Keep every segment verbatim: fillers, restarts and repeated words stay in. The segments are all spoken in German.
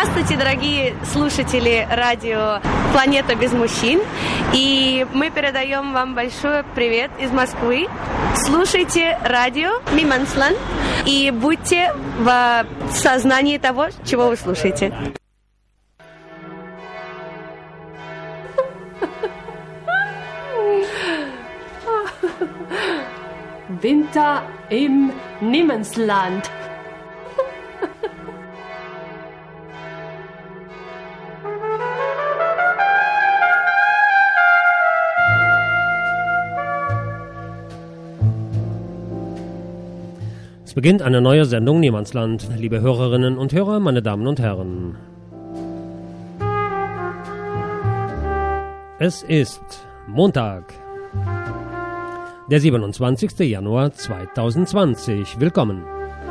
Здравствуйте, дорогие слушатели радио «Планета без мужчин». И мы передаем вам большой привет из Москвы. Слушайте радио «Немансланд» и будьте в сознании того, чего вы слушаете. Winter im Niemandsland. Es beginnt eine neue Sendung Niemandsland, liebe Hörerinnen und Hörer, meine Damen und Herren. Es ist Montag, der siebenundzwanzigster Januar zweitausendzwanzig. Willkommen.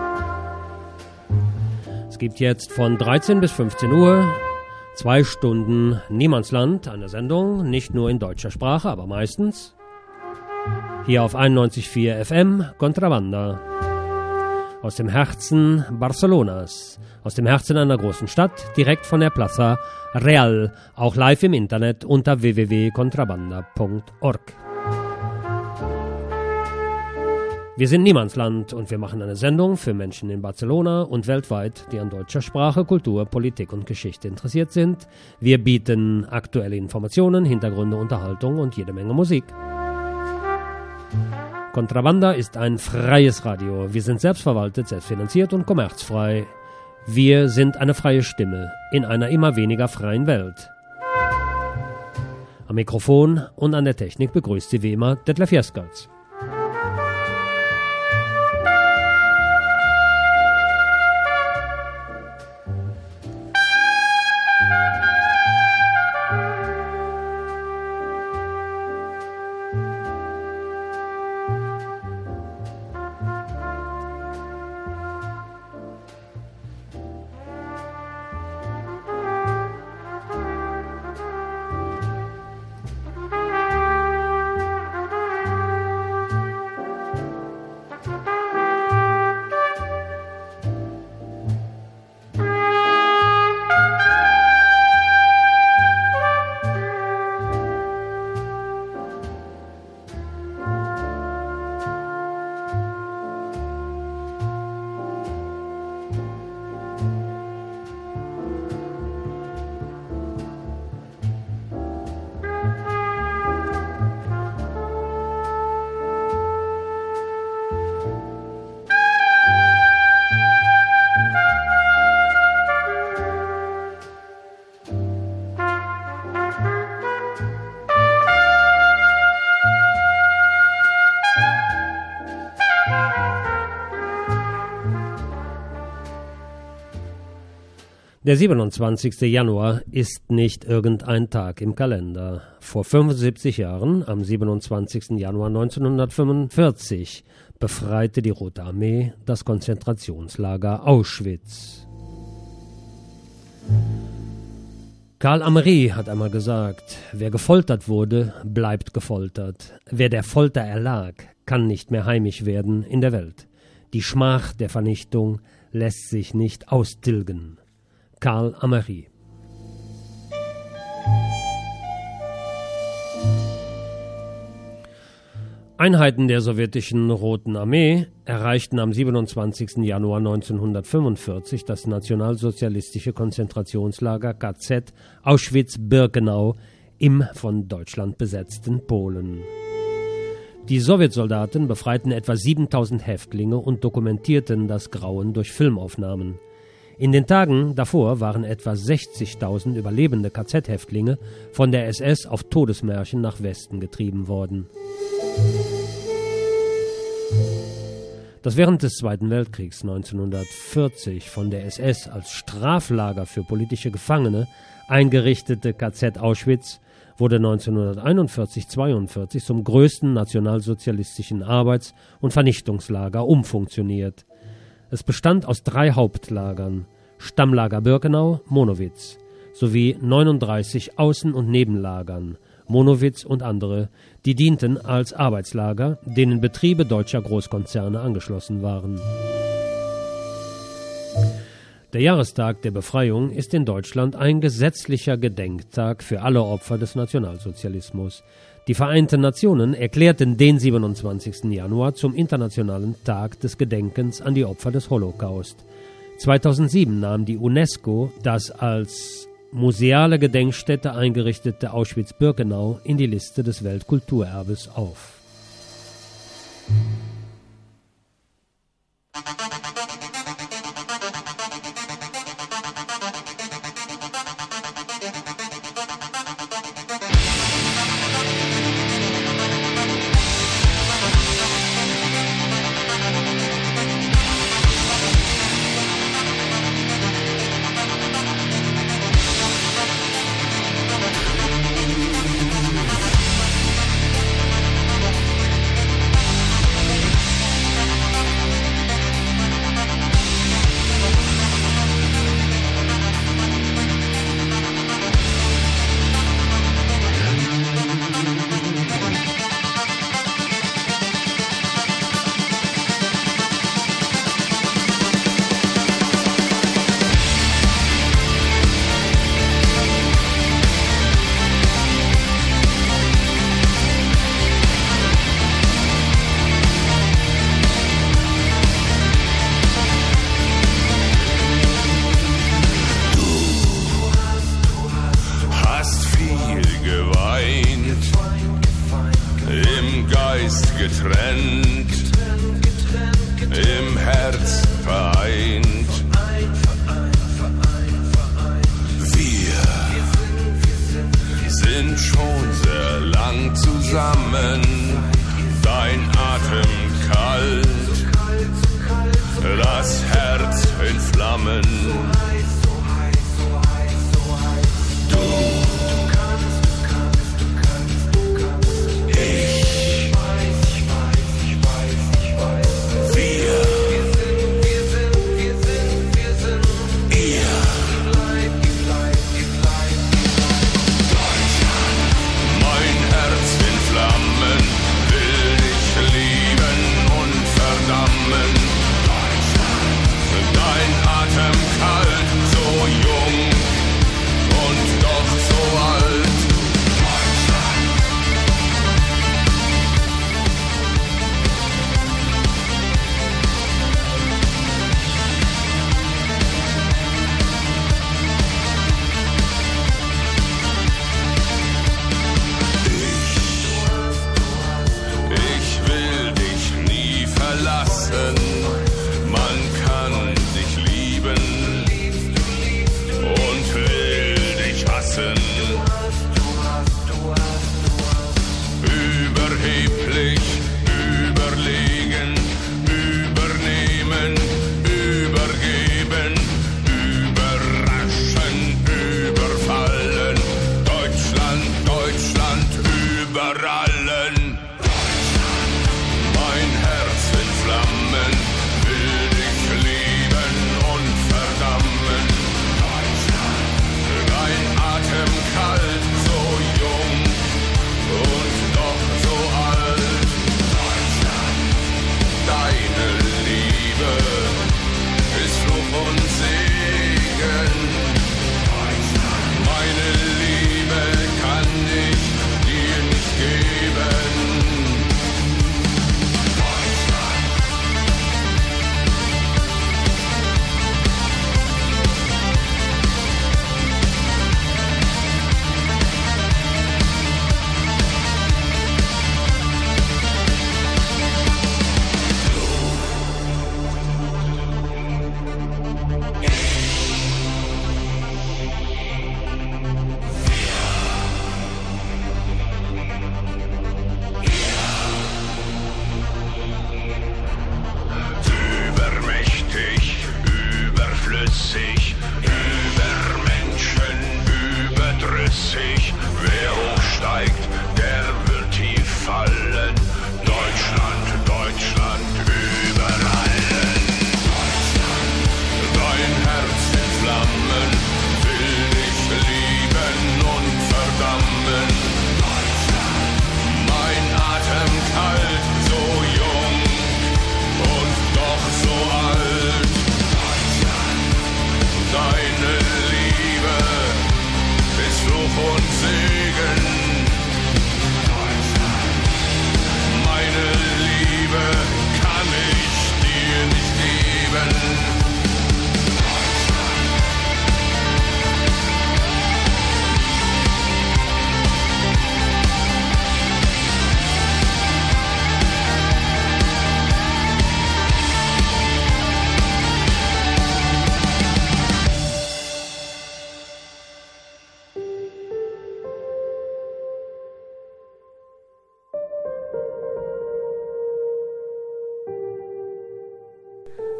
Es gibt jetzt von dreizehn bis fünfzehn Uhr zwei Stunden Niemandsland, eine Sendung nicht nur in deutscher Sprache, aber meistens hier auf einundneunzig Komma vier F M Contrabanda. Aus dem Herzen Barcelonas, aus dem Herzen einer großen Stadt, direkt von der Plaza Real, auch live im Internet unter w w w punkt contrabanda punkt org. Wir sind Niemandsland und wir machen eine Sendung für Menschen in Barcelona und weltweit, die an deutscher Sprache, Kultur, Politik und Geschichte interessiert sind. Wir bieten aktuelle Informationen, Hintergründe, Unterhaltung und jede Menge Musik. Contrabanda ist ein freies Radio. Wir sind selbstverwaltet, selbstfinanziert und kommerzfrei. Wir sind eine freie Stimme in einer immer weniger freien Welt. Am Mikrofon und an der Technik begrüßt Sie wie immer Detlef Jeskertz. Der siebenundzwanzigster Januar ist nicht irgendein Tag im Kalender. Vor fünfundsiebzig Jahren, am siebenundzwanzigster Januar neunzehnhundertfünfundvierzig, befreite die Rote Armee das Konzentrationslager Auschwitz. Karl Amery hat einmal gesagt, wer gefoltert wurde, bleibt gefoltert. Wer der Folter erlag, kann nicht mehr heimisch werden in der Welt. Die Schmach der Vernichtung lässt sich nicht austilgen. Karl Amery. Einheiten der sowjetischen Roten Armee erreichten am siebenundzwanzigster Januar neunzehnhundertfünfundvierzig das nationalsozialistische Konzentrationslager K Z Auschwitz-Birkenau im von Deutschland besetzten Polen. Die Sowjetsoldaten befreiten etwa siebentausend Häftlinge und dokumentierten das Grauen durch Filmaufnahmen. In den Tagen davor waren etwa sechzigtausend überlebende K Z-Häftlinge von der S S auf Todesmärschen nach Westen getrieben worden. Das während des Zweiten Weltkriegs neunzehnhundertvierzig von der S S als Straflager für politische Gefangene eingerichtete K Z Auschwitz wurde neunzehnhunderteinundvierzig zweiundvierzig zum größten nationalsozialistischen Arbeits- und Vernichtungslager umfunktioniert. Es bestand aus drei Hauptlagern, Stammlager Birkenau, Monowitz, sowie neununddreißig Außen- und Nebenlagern, Monowitz und andere, die dienten als Arbeitslager, denen Betriebe deutscher Großkonzerne angeschlossen waren. Der Jahrestag der Befreiung ist in Deutschland ein gesetzlicher Gedenktag für alle Opfer des Nationalsozialismus. Die Vereinten Nationen erklärten den siebenundzwanzigsten Januar zum Internationalen Tag des Gedenkens an die Opfer des Holocaust. zweitausendsieben nahm die UNESCO das als museale Gedenkstätte eingerichtete Auschwitz-Birkenau in die Liste des Weltkulturerbes auf.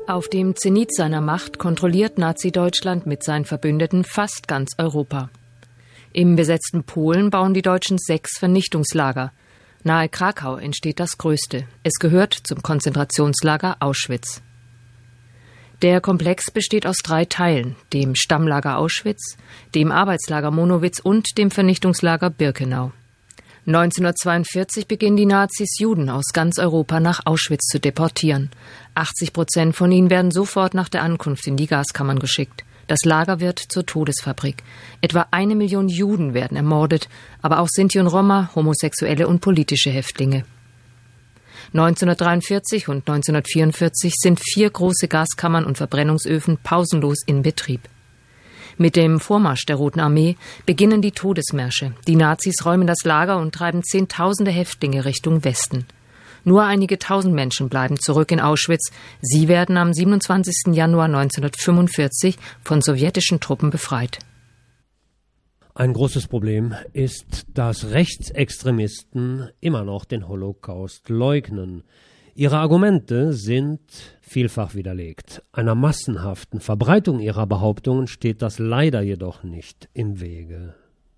Auf dem Zenit seiner Macht kontrolliert Nazi-Deutschland mit seinen Verbündeten fast ganz Europa. Im besetzten Polen bauen die Deutschen sechs Vernichtungslager. Nahe Krakau entsteht das größte. Es gehört zum Konzentrationslager Auschwitz. Der Komplex besteht aus drei Teilen: dem Stammlager Auschwitz, dem Arbeitslager Monowitz und dem Vernichtungslager Birkenau. neunzehnhundertzweiundvierzig beginnen die Nazis, Juden aus ganz Europa nach Auschwitz zu deportieren. achtzig Prozent von ihnen werden sofort nach der Ankunft in die Gaskammern geschickt. Das Lager wird zur Todesfabrik. Etwa eine Million Juden werden ermordet, aber auch Sinti und Roma, Homosexuelle und politische Häftlinge. neunzehnhundertdreiundvierzig und neunzehnhundertvierundvierzig sind vier große Gaskammern und Verbrennungsöfen pausenlos in Betrieb. Mit dem Vormarsch der Roten Armee beginnen die Todesmärsche. Die Nazis räumen das Lager und treiben Zehntausende Häftlinge Richtung Westen. Nur einige tausend Menschen bleiben zurück in Auschwitz. Sie werden am siebenundzwanzigsten Januar neunzehnhundertfünfundvierzig von sowjetischen Truppen befreit. Ein großes Problem ist, dass Rechtsextremisten immer noch den Holocaust leugnen. Ihre Argumente sind vielfach widerlegt. Einer massenhaften Verbreitung ihrer Behauptungen steht das leider jedoch nicht im Wege.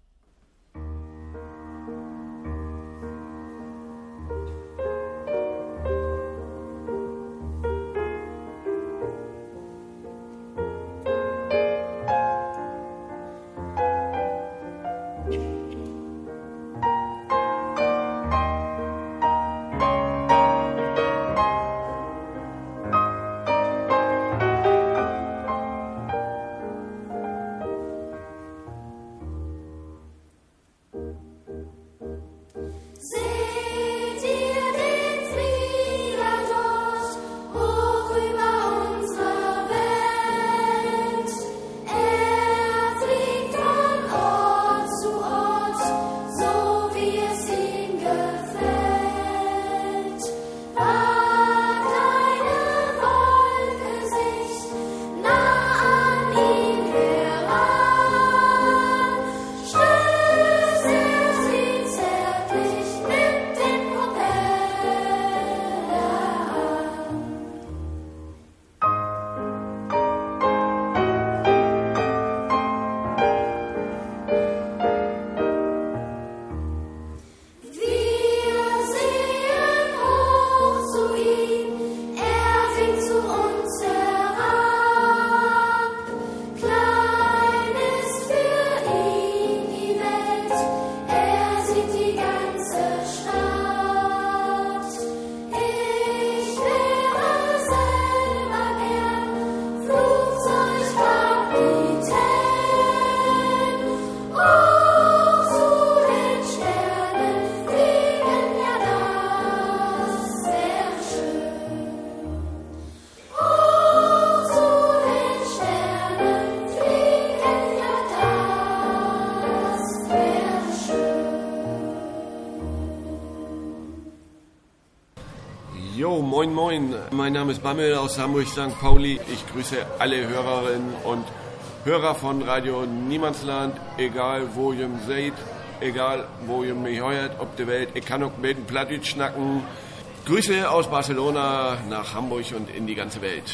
Jo, moin moin, mein Name ist Bammel aus Hamburg Sankt Pauli. Ich grüße alle Hörerinnen und Hörer von Radio Niemandsland, egal wo ihr seid, egal wo ihr mich hört, ob der Welt. Ich kann auch mit dem Plattdeutsch schnacken. Grüße aus Barcelona nach Hamburg und in die ganze Welt.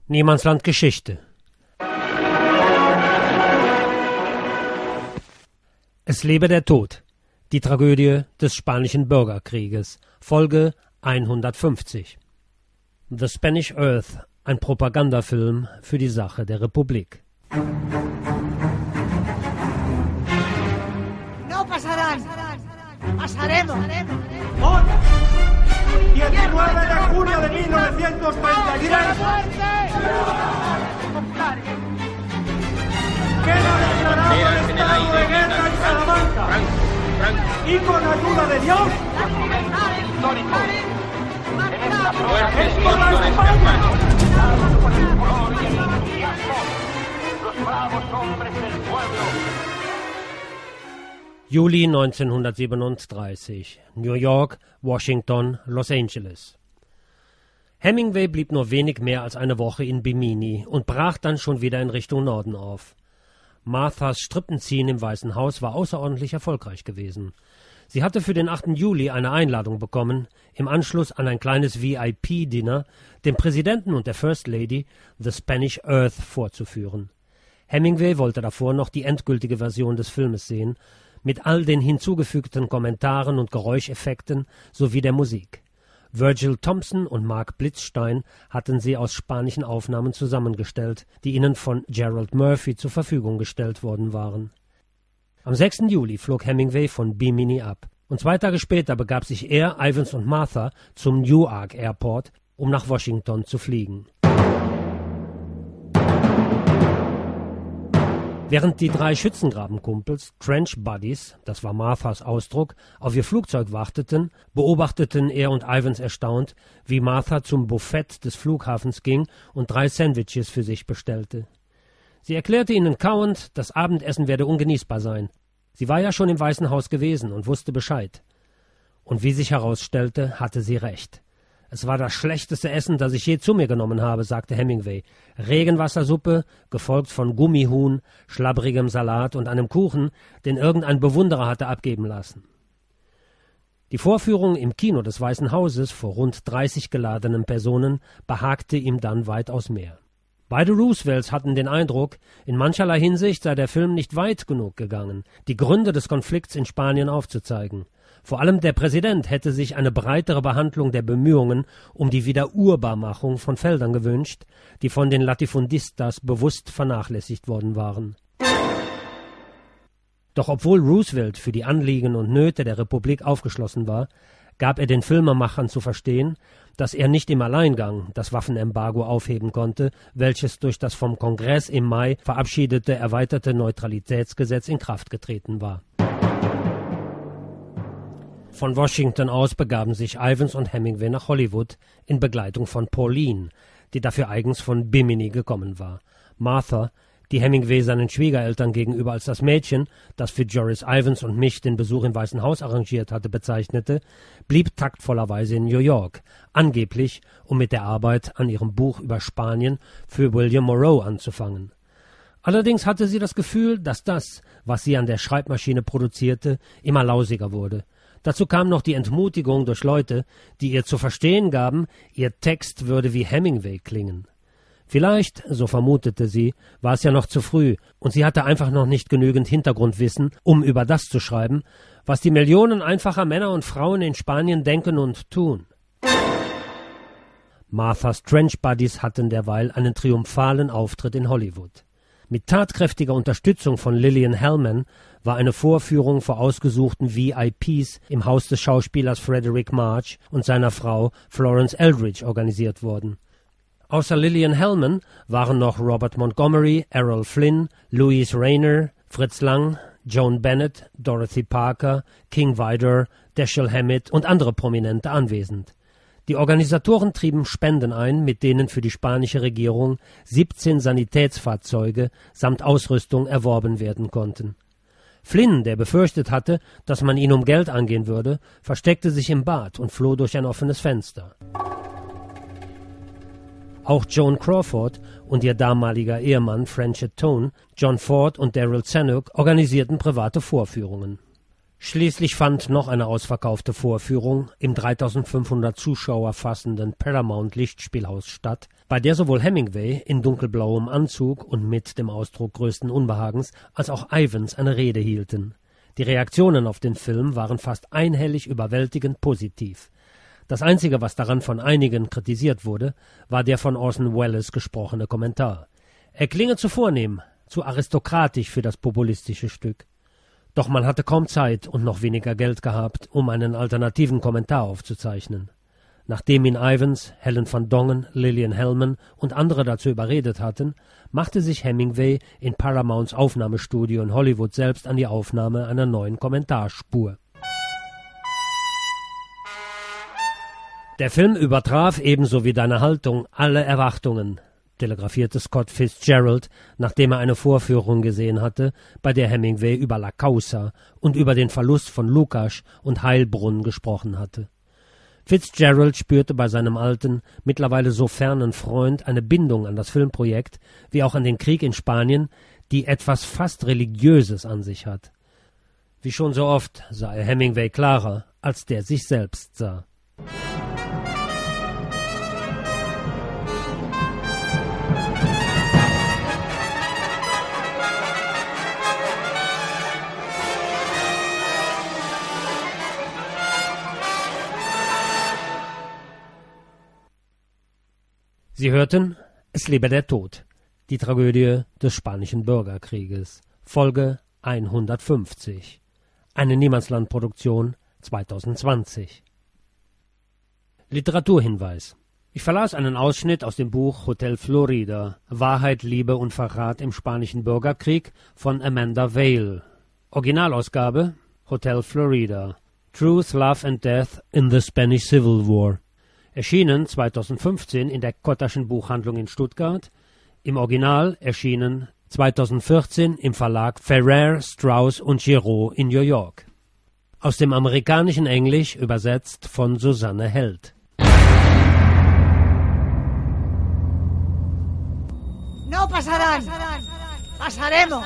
Niemandsland Geschichte. Es lebe der Tod. Die Tragödie des Spanischen Bürgerkrieges. Folge hundertfünfzig. The Spanish Earth, ein Propagandafilm für die Sache der Republik. No pasarán. Pasaremos. Hoy, diecinueve de junio de mil novecientos treinta y tres, queda declarado el estado de guerra en Salamanca. Y con ayuda de Dios, es por la España. Los bravos hombres del pueblo. Juli neunzehnhundertsiebenunddreißig. New York, Washington, Los Angeles. Hemingway blieb nur wenig mehr als eine Woche in Bimini und brach dann schon wieder in Richtung Norden auf. Marthas Strippenziehen im Weißen Haus war außerordentlich erfolgreich gewesen. Sie hatte für den achten Juli eine Einladung bekommen, im Anschluss an ein kleines V I P-Dinner dem Präsidenten und der First Lady The Spanish Earth vorzuführen. Hemingway wollte davor noch die endgültige Version des Filmes sehen, mit all den hinzugefügten Kommentaren und Geräuscheffekten sowie der Musik. Virgil Thompson und Mark Blitzstein hatten sie aus spanischen Aufnahmen zusammengestellt, die ihnen von Gerald Murphy zur Verfügung gestellt worden waren. Am sechsten Juli flog Hemingway von Bimini ab, und zwei Tage später begab sich er, Ivans und Martha zum Newark Airport, um nach Washington zu fliegen. Während die drei Schützengrabenkumpels, Trench Buddies, das war Marthas Ausdruck, auf ihr Flugzeug warteten, beobachteten er und Ivans erstaunt, wie Martha zum Buffet des Flughafens ging und drei Sandwiches für sich bestellte. Sie erklärte ihnen kauend, das Abendessen werde ungenießbar sein. Sie war ja schon im Weißen Haus gewesen und wusste Bescheid. Und wie sich herausstellte, hatte sie recht. Es war das schlechteste Essen, das ich je zu mir genommen habe, sagte Hemingway. Regenwassersuppe, gefolgt von Gummihuhn, schlabbrigem Salat und einem Kuchen, den irgendein Bewunderer hatte abgeben lassen. Die Vorführung im Kino des Weißen Hauses vor rund dreißig geladenen Personen behagte ihm dann weitaus mehr. Beide Roosevelts hatten den Eindruck, in mancherlei Hinsicht sei der Film nicht weit genug gegangen, die Gründe des Konflikts in Spanien aufzuzeigen. Vor allem der Präsident hätte sich eine breitere Behandlung der Bemühungen um die Wiederurbarmachung von Feldern gewünscht, die von den Latifundistas bewusst vernachlässigt worden waren. Doch obwohl Roosevelt für die Anliegen und Nöte der Republik aufgeschlossen war, gab er den Filmemachern zu verstehen, dass er nicht im Alleingang das Waffenembargo aufheben konnte, welches durch das vom Kongress im Mai verabschiedete erweiterte Neutralitätsgesetz in Kraft getreten war. Von Washington aus begaben sich Ivans und Hemingway nach Hollywood in Begleitung von Pauline, die dafür eigens von Bimini gekommen war. Martha, die Hemingway seinen Schwiegereltern gegenüber als das Mädchen, das für Joris Ivans und mich den Besuch im Weißen Haus arrangiert hatte, bezeichnete, blieb taktvollerweise in New York, angeblich, um mit der Arbeit an ihrem Buch über Spanien für William Moreau anzufangen. Allerdings hatte sie das Gefühl, dass das, was sie an der Schreibmaschine produzierte, immer lausiger wurde. Dazu kam noch die Entmutigung durch Leute, die ihr zu verstehen gaben, ihr Text würde wie Hemingway klingen. Vielleicht, so vermutete sie, war es ja noch zu früh und sie hatte einfach noch nicht genügend Hintergrundwissen, um über das zu schreiben, was die Millionen einfacher Männer und Frauen in Spanien denken und tun. Marthas Trench Buddies hatten derweil einen triumphalen Auftritt in Hollywood. Mit tatkräftiger Unterstützung von Lillian Hellman war eine Vorführung vor ausgesuchten V I Ps im Haus des Schauspielers Frederick March und seiner Frau Florence Eldridge organisiert worden. Außer Lillian Hellman waren noch Robert Montgomery, Errol Flynn, Louise Rayner, Fritz Lang, Joan Bennett, Dorothy Parker, King Vidor, Dashiell Hammett und andere Prominente anwesend. Die Organisatoren trieben Spenden ein, mit denen für die spanische Regierung siebzehn Sanitätsfahrzeuge samt Ausrüstung erworben werden konnten. Flynn, der befürchtet hatte, dass man ihn um Geld angehen würde, versteckte sich im Bad und floh durch ein offenes Fenster. Auch Joan Crawford und ihr damaliger Ehemann Franchett Tone, John Ford und Daryl Zanuck organisierten private Vorführungen. Schließlich fand noch eine ausverkaufte Vorführung im dreitausendfünfhundert Zuschauer fassenden Paramount Lichtspielhaus statt, bei der sowohl Hemingway in dunkelblauem Anzug und mit dem Ausdruck größten Unbehagens als auch Ivans eine Rede hielten. Die Reaktionen auf den Film waren fast einhellig überwältigend positiv. Das Einzige, was daran von einigen kritisiert wurde, war der von Orson Welles gesprochene Kommentar. Er klinge zu vornehm, zu aristokratisch für das populistische Stück. Doch man hatte kaum Zeit und noch weniger Geld gehabt, um einen alternativen Kommentar aufzuzeichnen. Nachdem ihn Ivans, Helen van Dongen, Lillian Hellman und andere dazu überredet hatten, machte sich Hemingway in Paramounts Aufnahmestudio in Hollywood selbst an die Aufnahme einer neuen Kommentarspur. Der Film übertraf ebenso wie deine Haltung alle Erwartungen, telegrafierte Scott Fitzgerald, nachdem er eine Vorführung gesehen hatte, bei der Hemingway über La Causa und über den Verlust von Lukács und Heilbronn gesprochen hatte. Fitzgerald spürte bei seinem alten, mittlerweile so fernen Freund eine Bindung an das Filmprojekt, wie auch an den Krieg in Spanien, die etwas fast Religiöses an sich hat. Wie schon so oft sah er Hemingway klarer, als der sich selbst sah. Sie hörten Es lebe der Tod, die Tragödie des Spanischen Bürgerkrieges, Folge hundertfünfzig, eine Niemandsland-Produktion zweitausendzwanzig. Literaturhinweis. Ich verlas einen Ausschnitt aus dem Buch Hotel Florida, Wahrheit, Liebe und Verrat im Spanischen Bürgerkrieg von Amanda Vale. Originalausgabe Hotel Florida, Truth, Love and Death in the Spanish Civil War. Erschienen zweitausendfünfzehn in der Kotterschen Buchhandlung in Stuttgart, im Original erschienen zweitausendvierzehn im Verlag Ferrer, Strauss und Giraud in New York. Aus dem amerikanischen Englisch übersetzt von Susanne Held. No pasarán, pasaremos.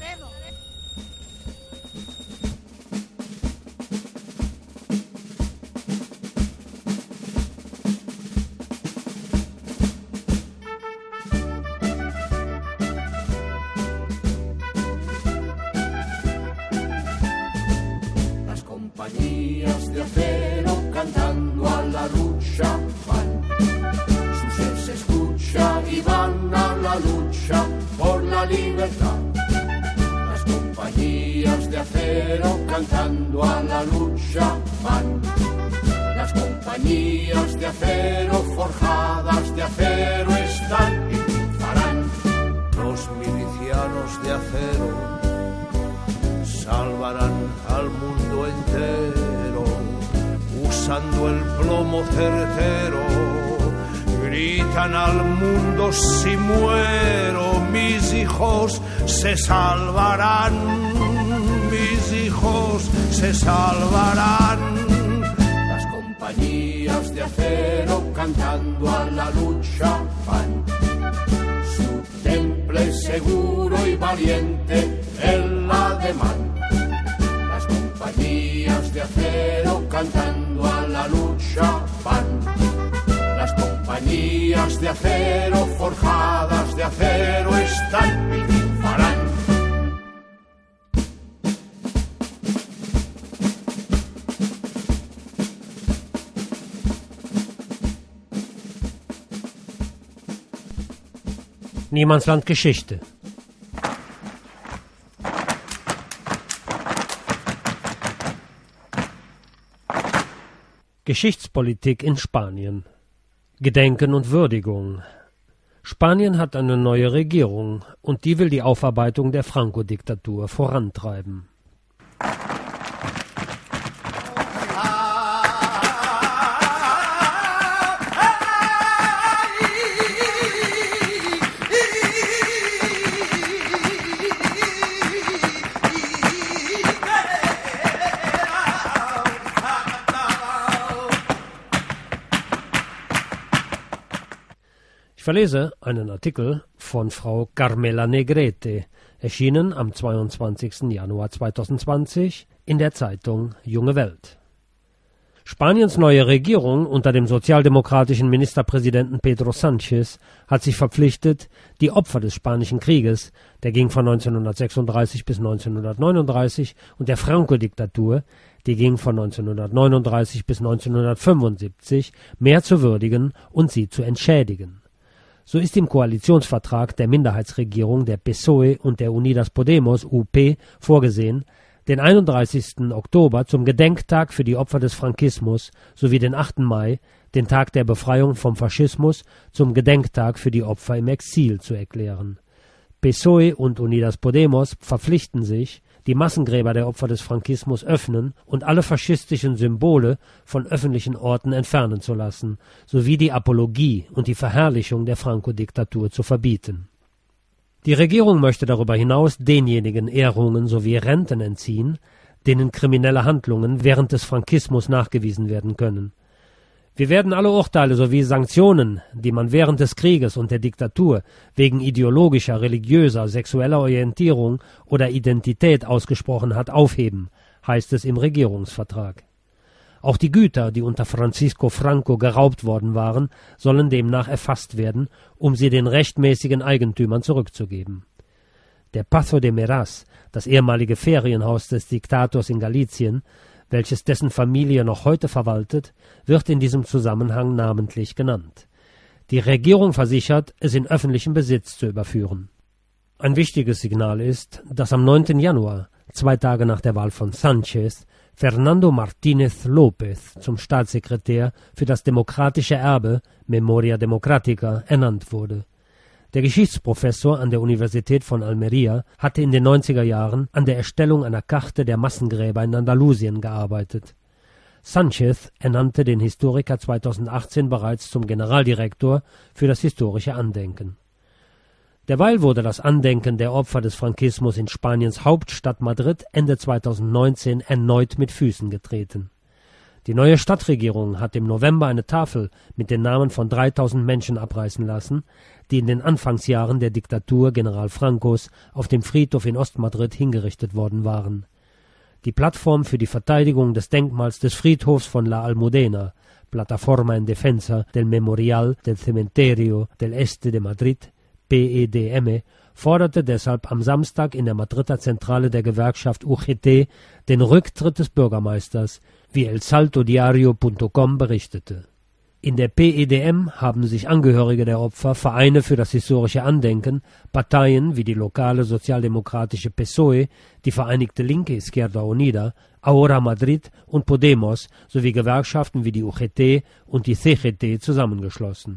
De acero cantando a la lucha van, su ser se escucha y van a la lucha por la libertad. Las compañías de acero cantando a la lucha van, las compañías de acero forjadas de acero están y triunfarán. Los milicianos de acero salvarán al mundo entero, usando el plomo certero, gritan al mundo: si muero, mis hijos se salvarán, mis hijos se salvarán. Las compañías de acero cantando a la lucha van, su temple seguro y valiente el ademán. Las compañías de acero cantando a la lucha van, las compañías de acero forjadas de acero están y triunfarán. Niemandsland Geschichte. Geschichtspolitik in Spanien. Gedenken und Würdigung. Spanien hat eine neue Regierung und die will die Aufarbeitung der Franco-Diktatur vorantreiben. Ich verlese einen Artikel von Frau Carmela Negrete, erschienen am zweiundzwanzigsten Januar zweitausendzwanzig in der Zeitung Junge Welt. Spaniens neue Regierung unter dem sozialdemokratischen Ministerpräsidenten Pedro Sánchez hat sich verpflichtet, die Opfer des Spanischen Krieges, der ging von neunzehnhundertsechsunddreißig bis neunzehnhundertneununddreißig, und der Franco-Diktatur, die ging von neunzehnhundertneununddreißig bis neunzehnhundertfünfundsiebzig, mehr zu würdigen und sie zu entschädigen. So ist im Koalitionsvertrag der Minderheitsregierung der P S O E und der Unidas Podemos U P vorgesehen, den einunddreißigsten Oktober zum Gedenktag für die Opfer des Frankismus sowie den achten Mai, den Tag der Befreiung vom Faschismus, zum Gedenktag für die Opfer im Exil zu erklären. P S O E und Unidas Podemos verpflichten sich, die Massengräber der Opfer des Frankismus öffnen und alle faschistischen Symbole von öffentlichen Orten entfernen zu lassen, sowie die Apologie und die Verherrlichung der Franco-Diktatur zu verbieten. Die Regierung möchte darüber hinaus denjenigen Ehrungen sowie Renten entziehen, denen kriminelle Handlungen während des Frankismus nachgewiesen werden können. Wir werden alle Urteile sowie Sanktionen, die man während des Krieges und der Diktatur wegen ideologischer, religiöser, sexueller Orientierung oder Identität ausgesprochen hat, aufheben, heißt es im Regierungsvertrag. Auch die Güter, die unter Francisco Franco geraubt worden waren, sollen demnach erfasst werden, um sie den rechtmäßigen Eigentümern zurückzugeben. Der Pazo de Meraz, das ehemalige Ferienhaus des Diktators in Galicien, welches dessen Familie noch heute verwaltet, wird in diesem Zusammenhang namentlich genannt. Die Regierung versichert, es in öffentlichen Besitz zu überführen. Ein wichtiges Signal ist, dass am neunten Januar, zwei Tage nach der Wahl von Sánchez, Fernando Martínez López zum Staatssekretär für das demokratische Erbe Memoria Democrática ernannt wurde. Der Geschichtsprofessor an der Universität von Almería hatte in den neunziger Jahren an der Erstellung einer Karte der Massengräber in Andalusien gearbeitet. Sánchez ernannte den Historiker zweitausendachtzehn bereits zum Generaldirektor für das historische Andenken. Derweil wurde das Andenken der Opfer des Frankismus in Spaniens Hauptstadt Madrid Ende zweitausendneunzehn erneut mit Füßen getreten. Die neue Stadtregierung hat im November eine Tafel mit den Namen von dreitausend Menschen abreißen lassen, die in den Anfangsjahren der Diktatur General Francos auf dem Friedhof in Ostmadrid hingerichtet worden waren. Die Plattform für die Verteidigung des Denkmals des Friedhofs von La Almudena, Plataforma en Defensa del Memorial del Cementerio del Este de Madrid, P E D M, forderte deshalb am Samstag in der Madrider Zentrale der Gewerkschaft U G T den Rücktritt des Bürgermeisters, wie El Salto Diario punto com berichtete. In der P E D M haben sich Angehörige der Opfer, Vereine für das historische Andenken, Parteien wie die lokale sozialdemokratische P S O E, die vereinigte linke Izquierda Unida, Ahora Madrid und Podemos sowie Gewerkschaften wie die U G T und die C G T zusammengeschlossen.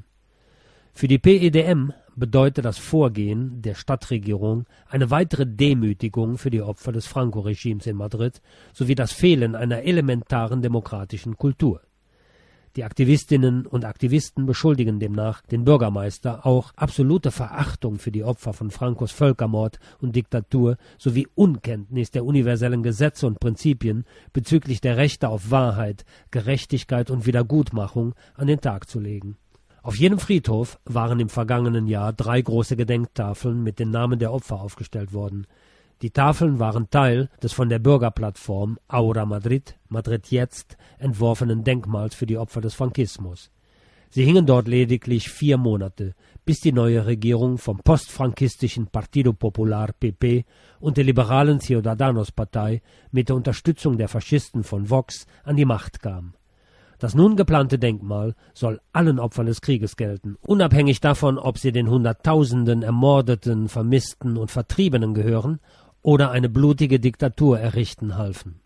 Für die P E D M bedeutet das Vorgehen der Stadtregierung eine weitere Demütigung für die Opfer des Franco-Regimes in Madrid sowie das Fehlen einer elementaren demokratischen Kultur. Die Aktivistinnen und Aktivisten beschuldigen demnach den Bürgermeister, auch absolute Verachtung für die Opfer von Francos Völkermord und Diktatur sowie Unkenntnis der universellen Gesetze und Prinzipien bezüglich der Rechte auf Wahrheit, Gerechtigkeit und Wiedergutmachung an den Tag zu legen. Auf jedem Friedhof waren im vergangenen Jahr drei große Gedenktafeln mit den Namen der Opfer aufgestellt worden. Die Tafeln waren Teil des von der Bürgerplattform Ahora Madrid, Madrid jetzt, entworfenen Denkmals für die Opfer des Frankismus. Sie hingen dort lediglich vier Monate, bis die neue Regierung vom postfrankistischen Partido Popular P P und der liberalen Ciudadanos-Partei mit der Unterstützung der Faschisten von Vox an die Macht kam. Das nun geplante Denkmal soll allen Opfern des Krieges gelten, unabhängig davon, ob sie den Hunderttausenden Ermordeten, Vermissten und Vertriebenen gehören oder eine blutige Diktatur errichten halfen.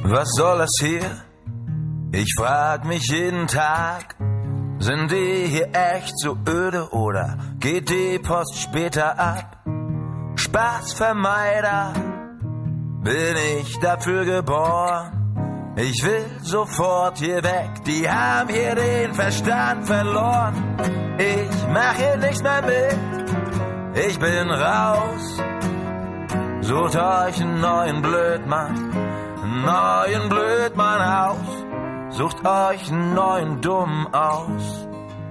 Was soll das hier? Ich frag mich jeden Tag, sind die hier echt so öde oder geht die Post später ab? Spaßvermeider, bin ich dafür geboren? Ich will sofort hier weg, die haben hier den Verstand verloren. Ich mach hier nicht mehr mit, ich bin raus. Sucht euch einen neuen Blödmann, einen neuen Blödmann aus. Sucht euch einen neuen Dumm aus.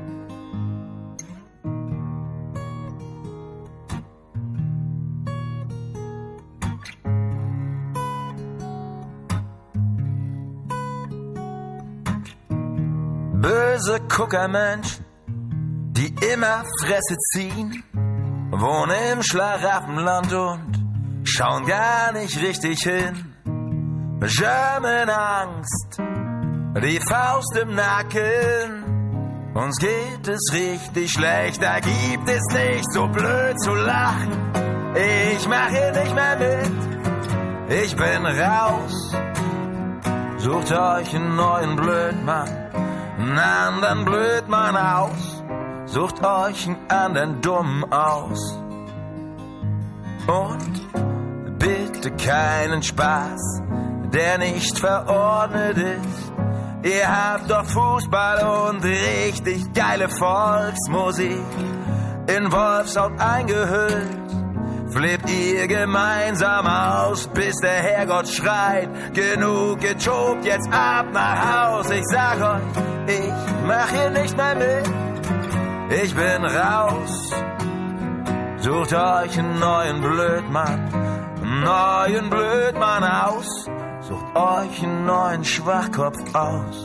Böse Guckermenschen, die immer Fresse ziehen, wohnen im Schlaraffenland und schauen gar nicht richtig hin. Schämen Angst, die Faust im Nacken. Uns geht es richtig schlecht, da gibt es nicht so blöd zu lachen. Ich mach hier nicht mehr mit, ich bin raus. Sucht euch einen neuen Blödmann, einen anderen Blödmann aus. Sucht euch einen anderen Dumm aus. Und bitte keinen Spaß, der nicht verordnet ist. Ihr habt doch Fußball und richtig geile Volksmusik in Wolfshaut eingehüllt. Flippt ihr gemeinsam aus, bis der Herrgott schreit: genug getobt, jetzt ab nach Haus. Ich sag euch, ich mach hier nicht mehr mit, ich bin raus. Sucht euch einen neuen Blödmann, einen neuen Blödmann aus. Sucht euch einen neuen Schwachkopf aus.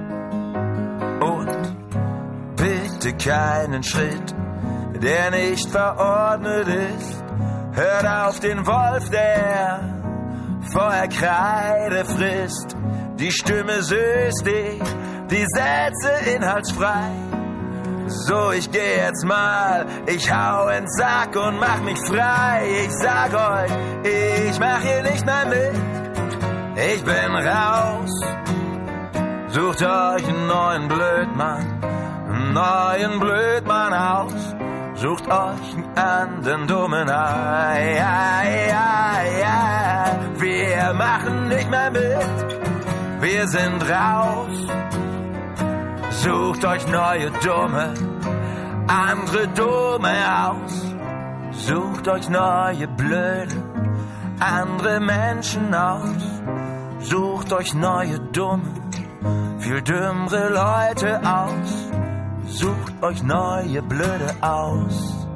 Und bitte keinen Schritt, der nicht verordnet ist. Hört auf den Wolf, der vorher Kreide frisst. Die Stimme süßig, die Sätze inhaltsfrei. So, ich geh jetzt mal, ich hau in Sack und mach mich frei. Ich sag euch, ich mach hier nicht mehr mit, ich bin raus. Sucht euch einen neuen Blödmann, einen neuen Blödmann aus. Sucht euch einen anderen Dummen Ei, ei, ei, ei. Wir machen nicht mehr mit, wir sind raus. Sucht euch neue Dumme, andere Dumme aus. Sucht euch neue Blöde, andere Menschen aus. Sucht euch neue Dumme, viel dümmere Leute aus. Sucht euch neue Blöde aus.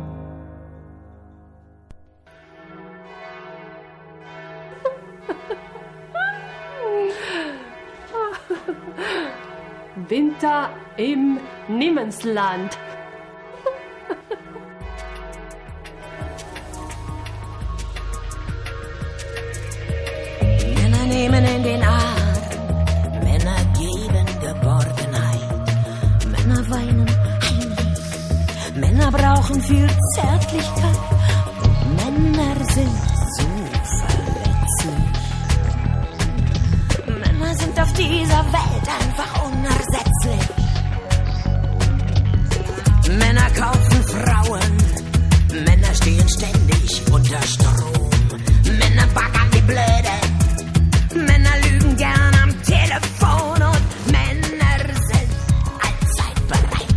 Winter im Niemandsland. Männer nehmen in den Arm, Männer geben Geborgenheit, Männer weinen heimlich, Männer brauchen viel Zärtlichkeit, Männer sind so verletzlich. Männer sind auf dieser Welt einfach unersetzlich. Männer kaufen Frauen, Männer stehen ständig unter Strom, Männer baggern die Blöde, Männer lügen gern am Telefon und Männer sind allzeit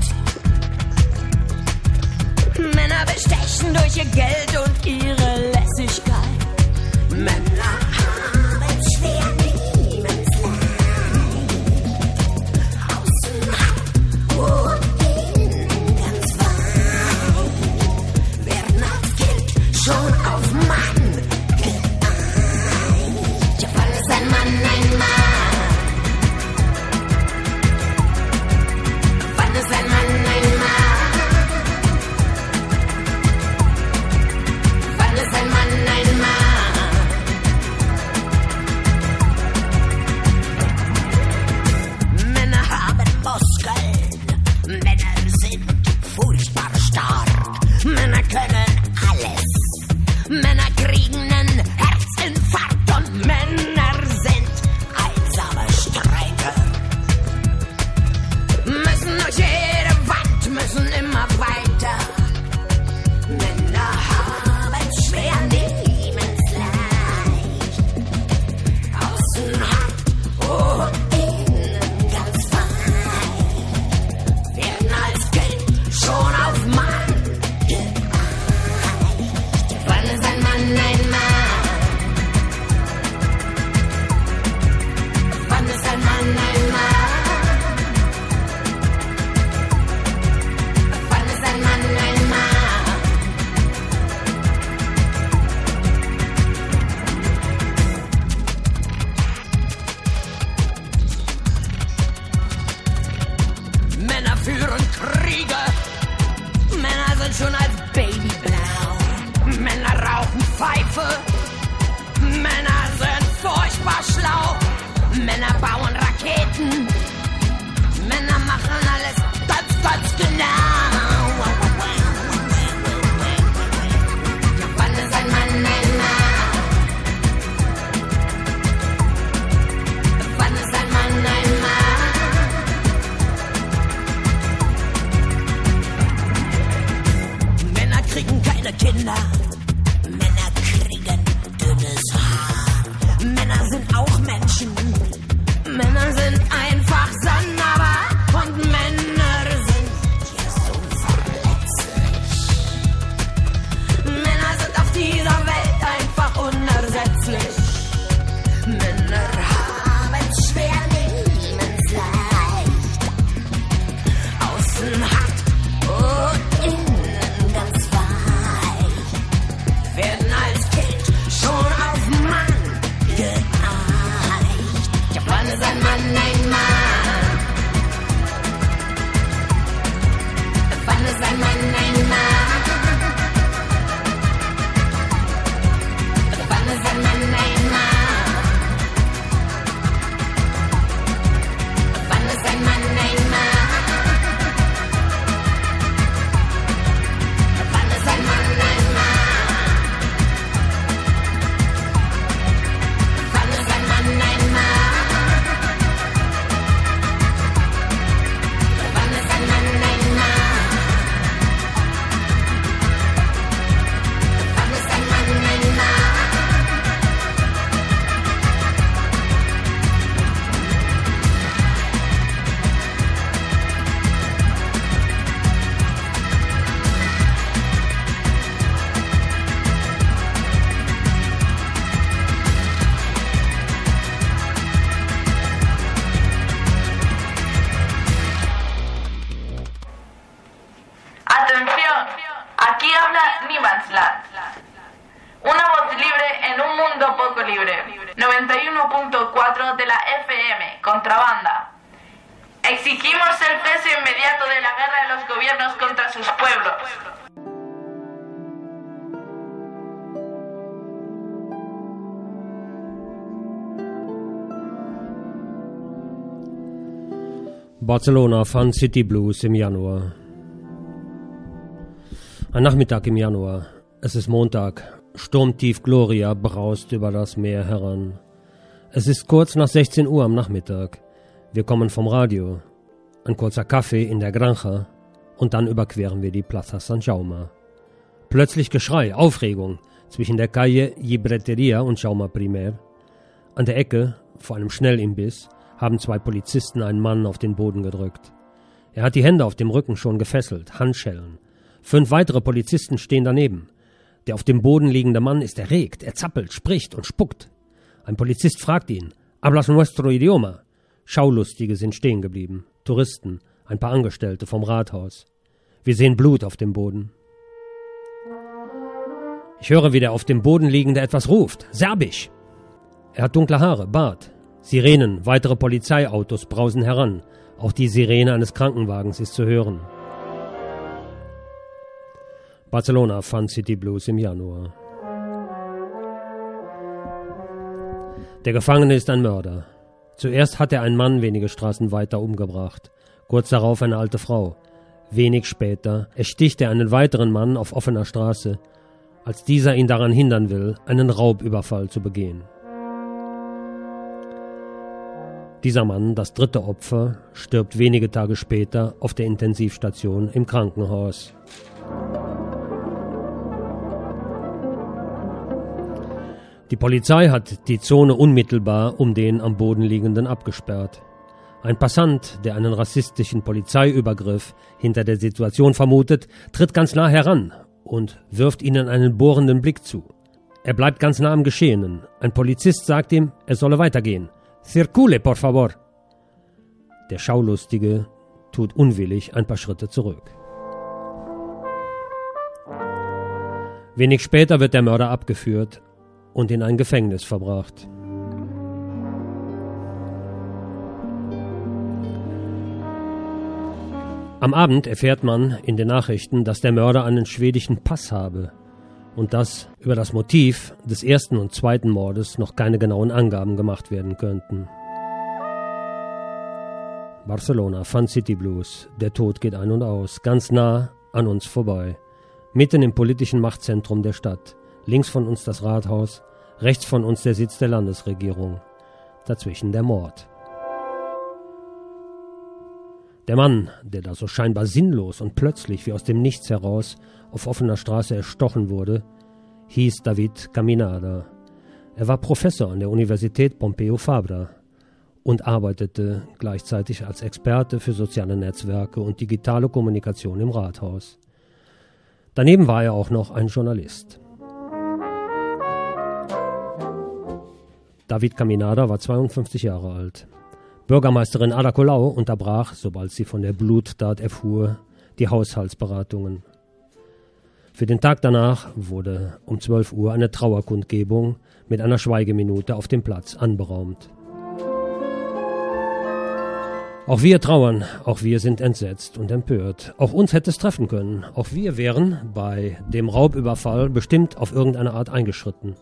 bereit. Männer bestechen durch ihr Geld und ihre Lässigkeit. Männer haben schwer Niemandsland. führen Kriege. Männer sind schon als Baby blau. Männer rauchen Pfeife. Männer sind furchtbar schlau. Männer bauen Raketen. Männer machen alles ganz, ganz genau. Wann ist ein Mann ein Mann? Wann ist ein Mann ein Mann? Männer kriegen keine Kinder. Männer kriegen dünnes Haar. Männer sind auch Menschen. Männer sind einfach sonderbar. Und Männer sind ja so verletzlich. Männer sind auf dieser Welt einfach unersetzlich. Männer haben es schwer, nehmen's leicht. Außen hart und innen ganz weich. Werden als Kind schon auf Mann geeicht. Ja, wann ist ein Mann ein Mann? Wann ist ein Mann ein Mann? Wann ist ein Mann ein Mann? Wann ist ein Mann ein Mann? Wann ist ein Mann ein Mann? Wann ist ein Mann ein Mann? Wann ist ein Mann ein Mann? Wann ist ein Mann ein Mann? Atención, aquí habla Niemandsland. Una voz libre en un mundo poco libre. noventa y uno punto cuatro de la F M, Contrabanda. Exigimos el cese inmediato de la guerra de los gobiernos contra sus pueblos. Barcelona, Fun City Blues im Januar. Ein Nachmittag im Januar. Es ist Montag. Sturmtief Gloria braust über das Meer heran. Es ist kurz nach sechzehn Uhr am Nachmittag. Wir kommen vom Radio. Ein kurzer Kaffee in der Granja und dann überqueren wir die Plaza San Jaume. Plötzlich Geschrei, Aufregung zwischen der Calle Libreteria und Jaume Primer. An der Ecke, vor einem Schnellimbiss, haben zwei Polizisten einen Mann auf den Boden gedrückt. Er hat die Hände auf dem Rücken schon gefesselt, Handschellen. Fünf weitere Polizisten stehen daneben. Der auf dem Boden liegende Mann ist erregt, er zappelt, spricht und spuckt. Ein Polizist fragt ihn, «Hablas nuestro idioma?» Schaulustige sind stehen geblieben, Touristen, ein paar Angestellte vom Rathaus. Wir sehen Blut auf dem Boden. Ich höre, wie der auf dem Boden liegende etwas ruft, Serbisch. Er hat dunkle Haare, Bart. Sirenen, weitere Polizeiautos brausen heran. Auch die Sirene eines Krankenwagens ist zu hören. Barcelona, Fun City Blues im Januar. Der Gefangene ist ein Mörder. Zuerst hat er einen Mann wenige Straßen weiter umgebracht. Kurz darauf eine alte Frau. Wenig später ersticht er einen weiteren Mann auf offener Straße, als dieser ihn daran hindern will, einen Raubüberfall zu begehen. Dieser Mann, das dritte Opfer, stirbt wenige Tage später auf der Intensivstation im Krankenhaus. Die Polizei hat die Zone unmittelbar um den am Boden liegenden abgesperrt. Ein Passant, der einen rassistischen Polizeiübergriff hinter der Situation vermutet, tritt ganz nah heran und wirft ihnen einen bohrenden Blick zu. Er bleibt ganz nah am Geschehenen. Ein Polizist sagt ihm, er solle weitergehen. Circule, por favor. Der Schaulustige tut unwillig ein paar Schritte zurück. Wenig später wird der Mörder abgeführt und in ein Gefängnis verbracht. Am Abend erfährt man in den Nachrichten, dass der Mörder einen schwedischen Pass habe und dass über das Motiv des ersten und zweiten Mordes noch keine genauen Angaben gemacht werden könnten. Barcelona, Fun City Blues, der Tod geht ein und aus, ganz nah an uns vorbei. Mitten im politischen Machtzentrum der Stadt. Links von uns das Rathaus, rechts von uns der Sitz der Landesregierung. Dazwischen der Mord. Der Mann, der da so scheinbar sinnlos und plötzlich wie aus dem Nichts heraus auf offener Straße erstochen wurde, hieß David Caminada. Er war Professor an der Universität Pompeu Fabra und arbeitete gleichzeitig als Experte für soziale Netzwerke und digitale Kommunikation im Rathaus. Daneben war er auch noch ein Journalist. David Caminada war zweiundfünfzig Jahre alt. Bürgermeisterin Ada Colau unterbrach, sobald sie von der Bluttat erfuhr, die Haushaltsberatungen. Für den Tag danach wurde um zwölf Uhr eine Trauerkundgebung mit einer Schweigeminute auf dem Platz anberaumt. Auch wir trauern, auch wir sind entsetzt und empört. Auch uns hätte es treffen können. Auch wir wären bei dem Raubüberfall bestimmt auf irgendeine Art eingeschritten.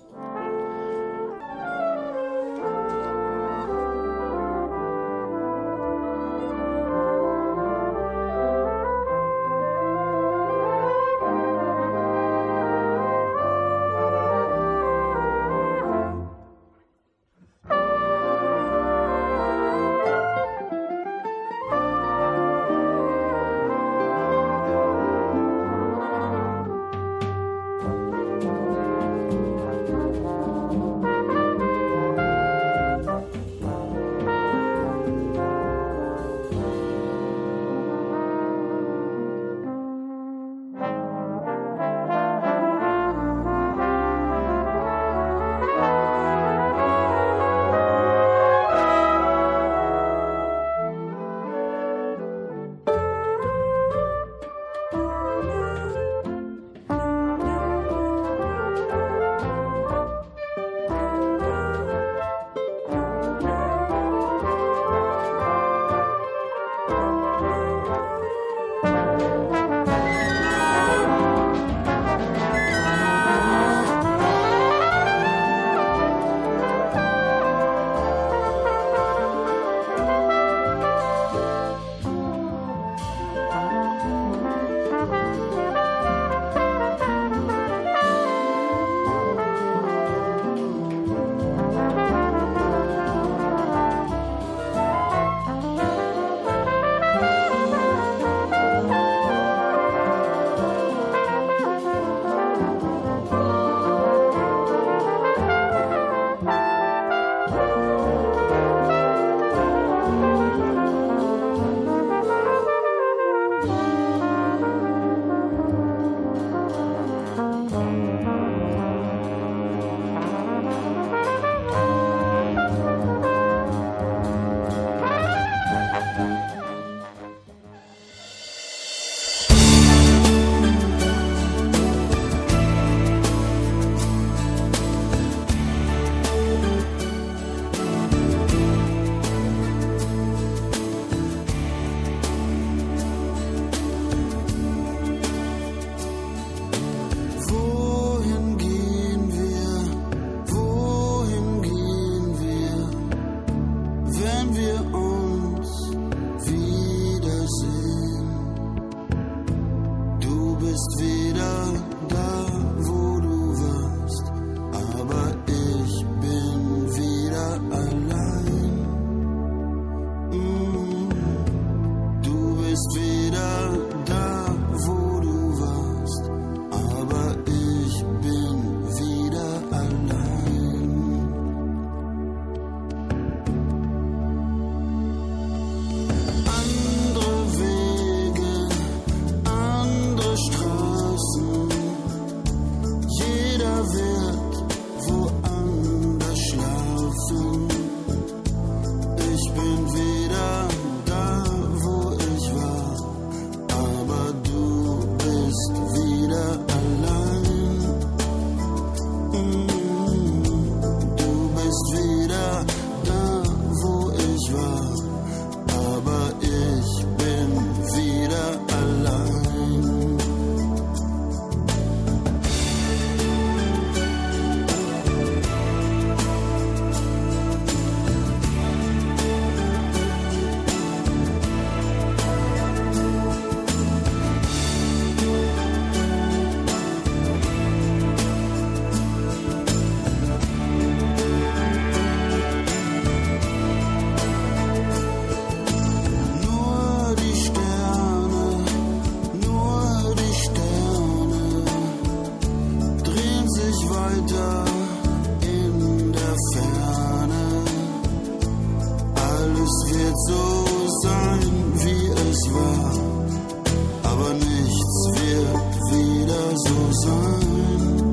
so sein.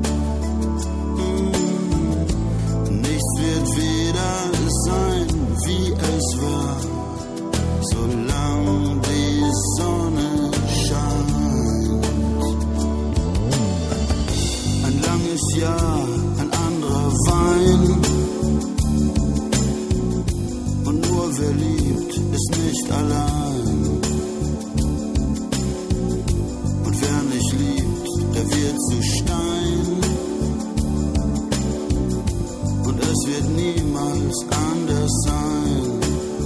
Nichts wird wieder sein, wie es war, solange die Sonne scheint. Ein langes Jahr, ein anderer Wein. Und nur wer liebt, ist nicht allein. Und wer nicht liebt, der wird zu Stein. Und es wird niemals anders sein.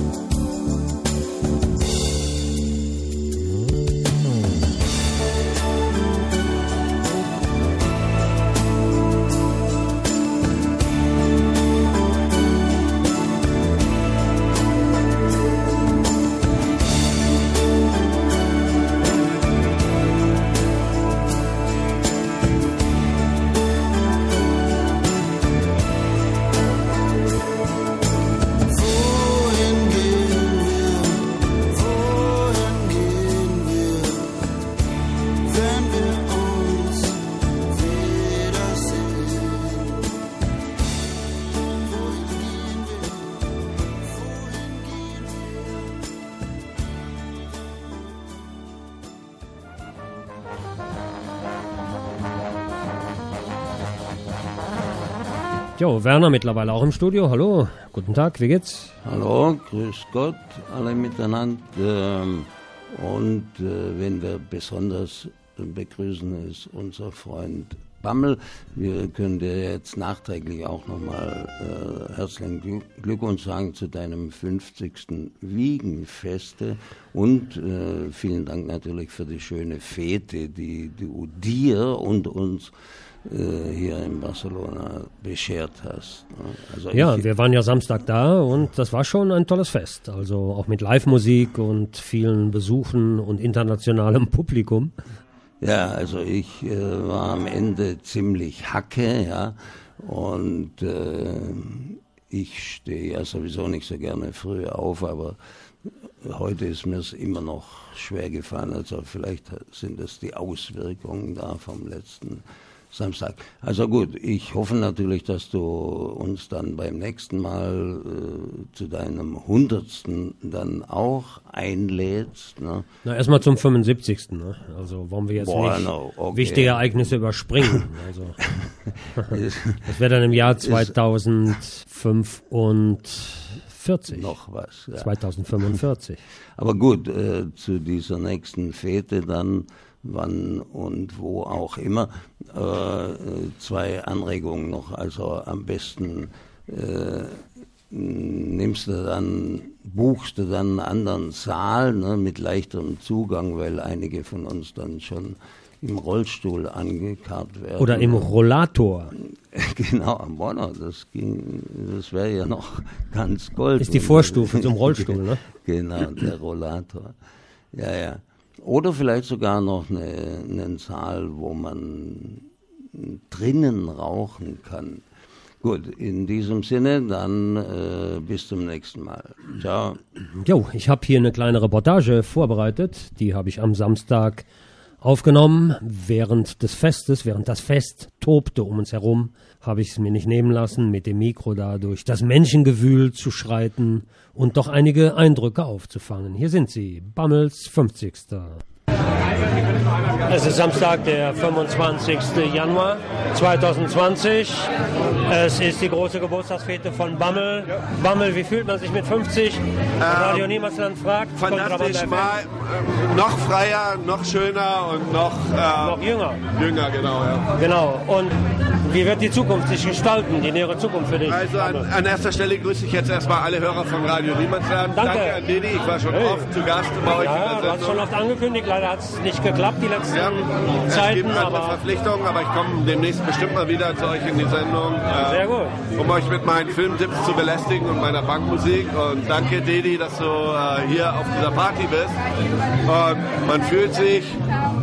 Jo, Werner mittlerweile auch im Studio. Hallo, guten Tag, wie geht's? Hallo, grüß Gott, alle miteinander. Und äh, wenn wir besonders begrüßen, ist unser Freund Bammel. Wir können dir jetzt nachträglich auch nochmal äh, herzlichen Glückwunsch sagen zu deinem fünfzigsten Wiegenfeste und äh, vielen Dank natürlich für die schöne Fete, die du dir und uns hier in Barcelona beschert hast. Also ja, wir waren ja Samstag da und das war schon ein tolles Fest. Also auch mit Live-Musik und vielen Besuchen und internationalem Publikum. Ja, also ich äh, war am Ende ziemlich hacke, ja, und äh, ich stehe ja sowieso nicht so gerne früh auf, aber heute ist mir es immer noch schwer gefallen. Also vielleicht sind es die Auswirkungen da vom letzten Samstag. Also gut, ich hoffe natürlich, dass du uns dann beim nächsten Mal äh, zu deinem hundertsten dann auch einlädst. Ne? Na, erstmal zum fünfundsiebzigsten Ne? Also wollen wir jetzt Boah, nicht no, okay. wichtige Ereignisse überspringen. Also, das wäre dann im Jahr zweitausendfünfundvierzig Noch was. Ja. zweitausendfünfundvierzig Aber gut, äh, zu dieser nächsten Fete dann, wann und wo auch immer, äh, zwei Anregungen noch. Also am besten äh, nimmst du dann, buchst du dann einen anderen Saal, ne, mit leichterem Zugang, weil einige von uns dann schon im Rollstuhl angekarrt werden. Oder im Rollator. Genau, am Bonner, das ging, das wäre ja noch ganz gold. Ist die Vorstufe zum Rollstuhl, ne? Genau, der Rollator. Ja, ja. Oder vielleicht sogar noch eine, einen Saal, wo man drinnen rauchen kann. Gut, in diesem Sinne, dann äh, bis zum nächsten Mal. Ciao. Jo, ich habe hier eine kleine Reportage vorbereitet. Die habe ich am Samstag aufgenommen. Während des Festes, während das Fest tobte um uns herum, habe ich es mir nicht nehmen lassen, mit dem Mikro da durch das Menschengewühl zu schreiten und doch einige Eindrücke aufzufangen. Hier sind sie, Bammels fünfzigster Es ist Samstag, der fünfundzwanzigste Januar zweitausendzwanzig. Es ist die große Geburtstagsfete von Bammel. Bammel, wie fühlt man sich mit fünfzig? Ähm, Radio Niemandsland fragt. Fantastisch, mal äh, noch freier, noch schöner und noch, äh, noch jünger. Jünger, genau, ja. Genau. Und wie wird die Zukunft sich gestalten, die nähere Zukunft für dich? Also an, an erster Stelle grüße ich jetzt erstmal alle Hörer von Radio Niemandsland. Danke. Danke an Didi, ich war schon hey. oft zu Gast bei euch. Ja, du hast schon oft angekündigt, leider hat es nicht geklappt die letzten ja, Zeiten. Es gibt andere aber Verpflichtungen, aber ich komme demnächst bestimmt mal wieder zu euch in die Sendung. Äh, Sehr gut. Um euch mit meinen Filmtipps zu belästigen und meiner Bankmusik. Und danke Didi, dass du äh, hier auf dieser Party bist. Und man fühlt sich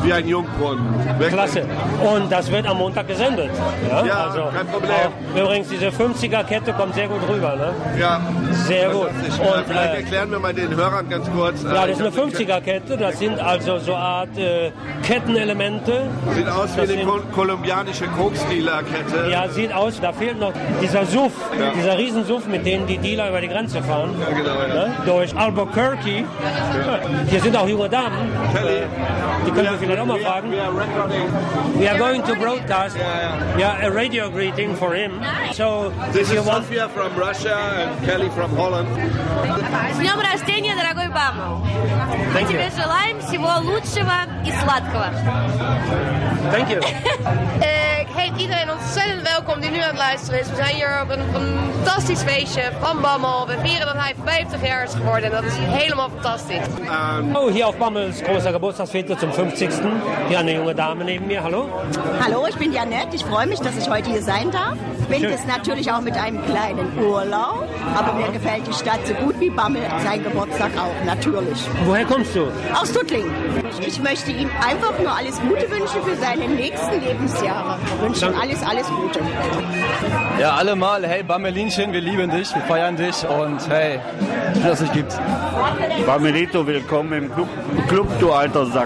wie ein Jungbrunnen. Wirklich. Klasse. Und das wird am Montag gesendet. Ja, ja also, kein Problem. Auch, übrigens, diese fünfziger-Kette kommt sehr gut rüber. Ne? Ja. Sehr gut. Und, vielleicht äh, erklären wir mal den Hörern ganz kurz. Ja, das ist eine fünfziger-Kette. Das sind also so Art äh, Kettenelemente. Sieht aus wie eine ko kolumbianische Koksdealer-Kette. Ja, sieht aus. Da fehlt noch dieser Suff, ja. dieser Riesensuff, mit dem die Dealer über die Grenze fahren. Ja, genau. Ja. Ne? Durch Albuquerque. Ja. Hier sind auch junge Damen. Kelly. Die können wir vielleicht auch mal fragen. We are recording. We are going to broadcast yeah, yeah. Yeah, a radio greeting for him. So, this is want... Sofia from Russia and Kelly from Holland. С днем рождения, дорогой Бамл. Мы тебе желаем всего лучшего и сладкого. Thank you. Ik heet iedereen ontzettend welkom die nu aan het luisteren is. We zijn hier op een fantastisch feestje van Bammel. We vieren dat hij vijftig jaar is geworden en dat is helemaal fantastisch. Um, oh, hier auf Bammels großer Geburtstagsfete zum fünfzigsten Hier eine junge Dame neben mir. Hallo. Hallo, ich bin Janette. Ich freue mich, dass ich heute hier sein darf. Bin es natürlich auch mit einem kleinen Urlaub, aber mir gefällt die Stadt so gut wie Bammel, sein Geburtstag auch, natürlich. Woher kommst du? Aus Tuttlingen. Ich möchte ihm einfach nur alles Gute wünschen für seine nächsten Lebensjahre. Ich wünsche ihm alles, alles Gute. Ja, alle mal, hey Bammelinchen, wir lieben dich, wir feiern dich und hey, schön, dass es dich gibt. Bammelito, willkommen im Club, Club du alter Sack.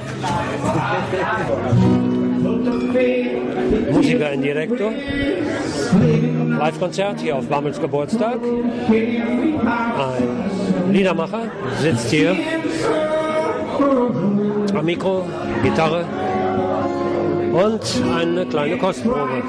Musiker in Directo. Live-Konzert hier auf Bammels Geburtstag. Ein Liedermacher sitzt hier am Mikro, Gitarre und eine kleine Kostprobe.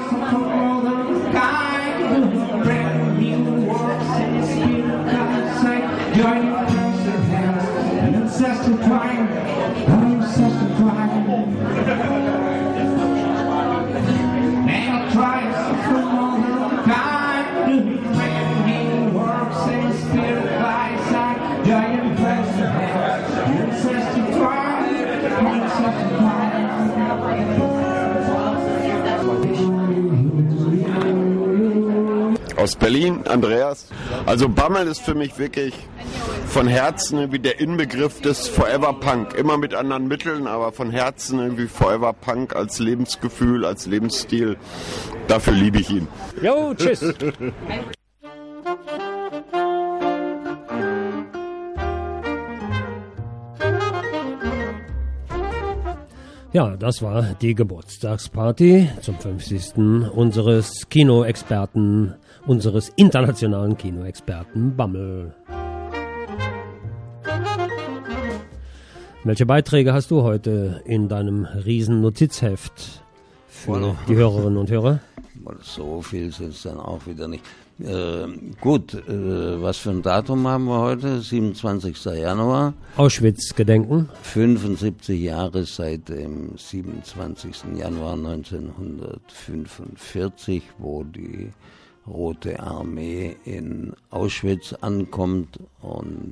Aus Berlin, Andreas. Also Bammel ist für mich wirklich von Herzen irgendwie der Inbegriff des Forever Punk. Immer mit anderen Mitteln, aber von Herzen irgendwie Forever Punk als Lebensgefühl, als Lebensstil. Dafür liebe ich ihn. Jo, tschüss. Ja, das war die Geburtstagsparty zum fünfzigsten unseres Kinoexperten, unseres internationalen Kinoexperten Bammel. Welche Beiträge hast du heute in deinem riesen Notizheft für die Hörerinnen und Hörer? So viel sind es dann auch wieder nicht. Äh, gut, äh, was für ein Datum haben wir heute? siebenundzwanzigsten Januar. Auschwitz gedenken. fünfundsiebzig Jahre seit dem siebenundzwanzigsten Januar neunzehnhundertfünfundvierzig, wo die Rote Armee in Auschwitz ankommt, und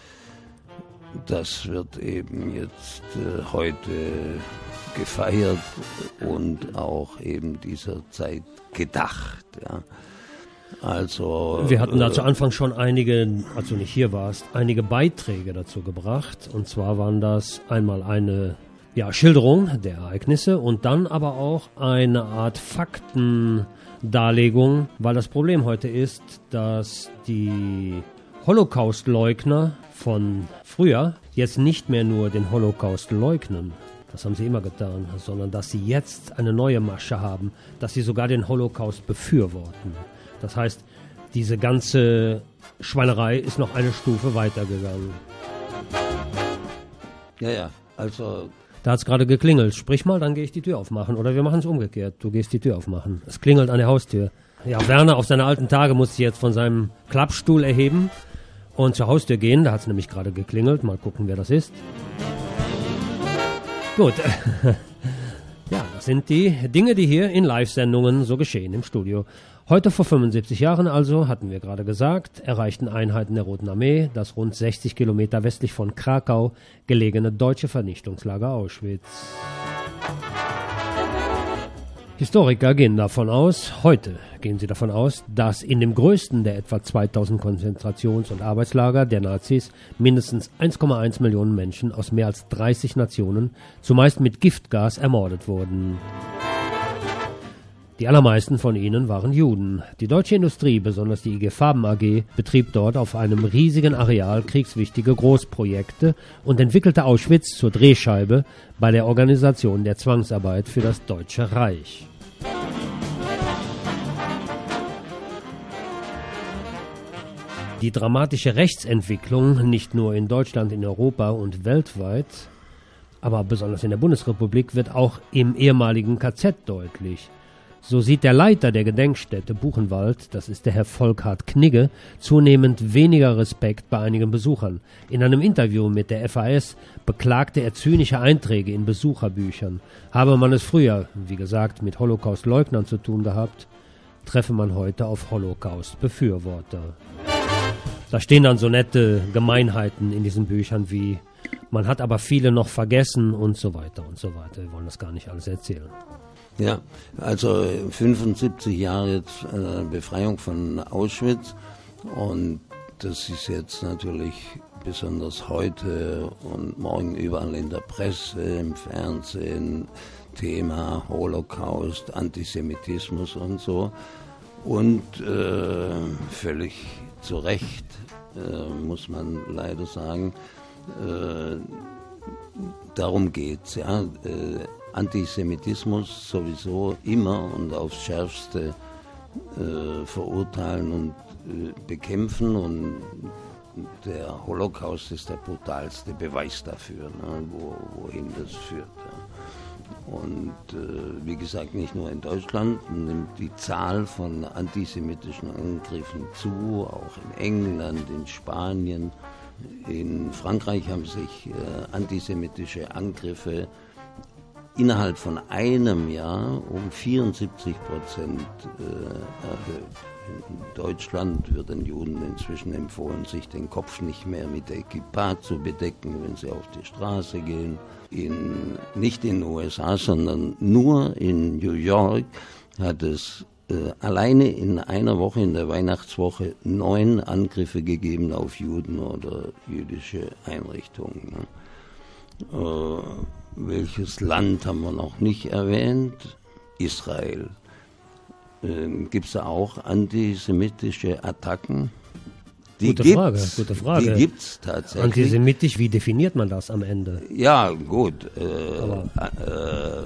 das wird eben jetzt äh, heute gefeiert und auch eben dieser Zeit gedacht, ja. Also, wir hatten da zu Anfang schon einige, als du nicht hier warst, einige Beiträge dazu gebracht. Und zwar waren das einmal eine ja, Schilderung der Ereignisse und dann aber auch eine Art Faktendarlegung, weil das Problem heute ist, dass die Holocaust-Leugner von früher jetzt nicht mehr nur den Holocaust leugnen. Das haben sie immer getan, sondern dass sie jetzt eine neue Masche haben, dass sie sogar den Holocaust befürworten. Das heißt, diese ganze Schweinerei ist noch eine Stufe weitergegangen. Ja, ja, also... Da hat es gerade geklingelt. Sprich mal, dann gehe ich die Tür aufmachen. Oder wir machen es umgekehrt. Du gehst die Tür aufmachen. Es klingelt an der Haustür. Ja, Werner auf seine alten Tage musste sich jetzt von seinem Klappstuhl erheben und zur Haustür gehen. Da hat es nämlich gerade geklingelt. Mal gucken, wer das ist. Gut. Ja, das sind die Dinge, die hier in Live-Sendungen so geschehen im Studio. Heute vor fünfundsiebzig Jahren also, hatten wir gerade gesagt, erreichten Einheiten der Roten Armee das rund sechzig Kilometer westlich von Krakau gelegene deutsche Vernichtungslager Auschwitz. Historiker gehen davon aus, heute gehen sie davon aus, dass in dem größten der etwa zweitausend Konzentrations- und Arbeitslager der Nazis mindestens eins Komma eins Millionen Menschen aus mehr als dreißig Nationen, zumeist mit Giftgas, ermordet wurden. Die allermeisten von ihnen waren Juden. Die deutsche Industrie, besonders die I G Farben A G, betrieb dort auf einem riesigen Areal kriegswichtige Großprojekte und entwickelte Auschwitz zur Drehscheibe bei der Organisation der Zwangsarbeit für das Deutsche Reich. Die dramatische Rechtsentwicklung, nicht nur in Deutschland, in Europa und weltweit, aber besonders in der Bundesrepublik, wird auch im ehemaligen K Z deutlich. So sieht der Leiter der Gedenkstätte Buchenwald, das ist der Herr Volkhard Knigge, zunehmend weniger Respekt bei einigen Besuchern. In einem Interview mit der F A S beklagte er zynische Einträge in Besucherbüchern. Habe man es früher, wie gesagt, mit Holocaust-Leugnern zu tun gehabt, treffe man heute auf Holocaust-Befürworter. Da stehen dann so nette Gemeinheiten in diesen Büchern wie man hat aber viele noch vergessen und so weiter und so weiter. Wir wollen das gar nicht alles erzählen. Ja, also fünfundsiebzig Jahre jetzt äh, Befreiung von Auschwitz und das ist jetzt natürlich besonders heute und morgen überall in der Presse, im Fernsehen, Thema Holocaust, Antisemitismus und so und äh, völlig zu Recht, äh, muss man leider sagen, äh, darum geht's, ja, äh, Antisemitismus sowieso immer und aufs Schärfste äh, verurteilen und äh, bekämpfen und der Holocaust ist der brutalste Beweis dafür, ne, wo, wohin das führt. Ja. Und äh, wie gesagt, nicht nur in Deutschland nimmt die Zahl von antisemitischen Angriffen zu, auch in England, in Spanien, in Frankreich haben sich äh, antisemitische Angriffe innerhalb von einem Jahr um vierundsiebzig Prozent äh, erhöht. In Deutschland wird den Juden inzwischen empfohlen, sich den Kopf nicht mehr mit der Kippa zu bedecken, wenn sie auf die Straße gehen. In, nicht in den U S A, sondern nur in New York hat es äh, alleine in einer Woche, in der Weihnachtswoche, neun Angriffe gegeben auf Juden oder jüdische Einrichtungen. Ne? Äh, Welches Land haben wir noch nicht erwähnt? Israel. Ähm, Gibt es da auch antisemitische Attacken? Die gute gibt's, Frage, gute Frage. Die gibt es tatsächlich. Antisemitisch, wie definiert man das am Ende? Ja, gut. Äh, äh,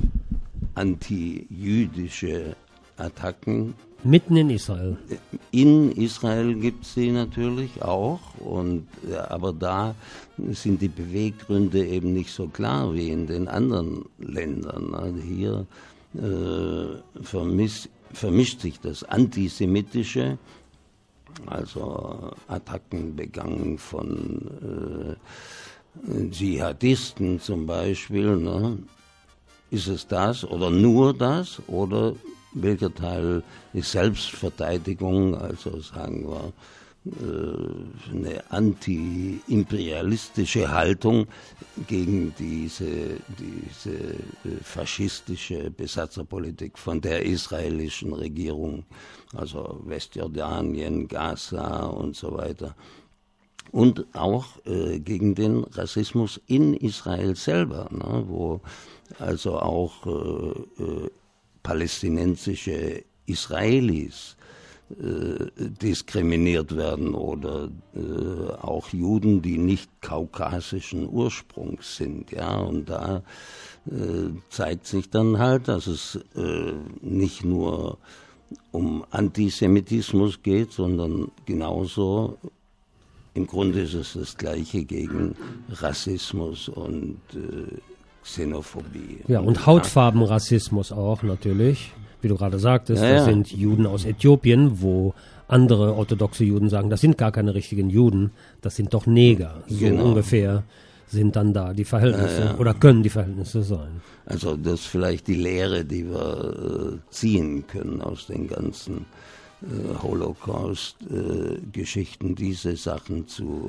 antijüdische Attacken. Mitten in Israel. In Israel gibt es sie natürlich auch, und, ja, aber da sind die Beweggründe eben nicht so klar wie in den anderen Ländern. Also hier äh, vermiss, vermischt sich das Antisemitische, also Attacken begangen von äh, Dschihadisten zum Beispiel. Ne? Ist es das oder nur das oder welcher Teil ist Selbstverteidigung, also sagen wir eine anti-imperialistische Haltung gegen diese, diese faschistische Besatzerpolitik von der israelischen Regierung, also Westjordanien, Gaza und so weiter. Und auch äh, gegen den Rassismus in Israel selber, ne, wo also auch äh, äh, palästinensische Israelis äh, diskriminiert werden oder äh, auch Juden, die nicht kaukasischen Ursprungs sind. Ja, und da äh, zeigt sich dann halt, dass es äh, nicht nur um Antisemitismus geht, sondern genauso, im Grunde ist es das Gleiche gegen Rassismus und äh, Xenophobie. Ja, und Hautfarbenrassismus auch natürlich, wie du gerade sagtest. Ja, ja. Das sind Juden aus Äthiopien, wo andere orthodoxe Juden sagen, das sind gar keine richtigen Juden, das sind doch Neger. So Genau. ungefähr sind dann da die Verhältnisse Ja, ja. oder können die Verhältnisse sein. Also das ist vielleicht die Lehre, die wir äh, ziehen können aus den ganzen äh, Holocaust-Geschichten, äh, diese Sachen zu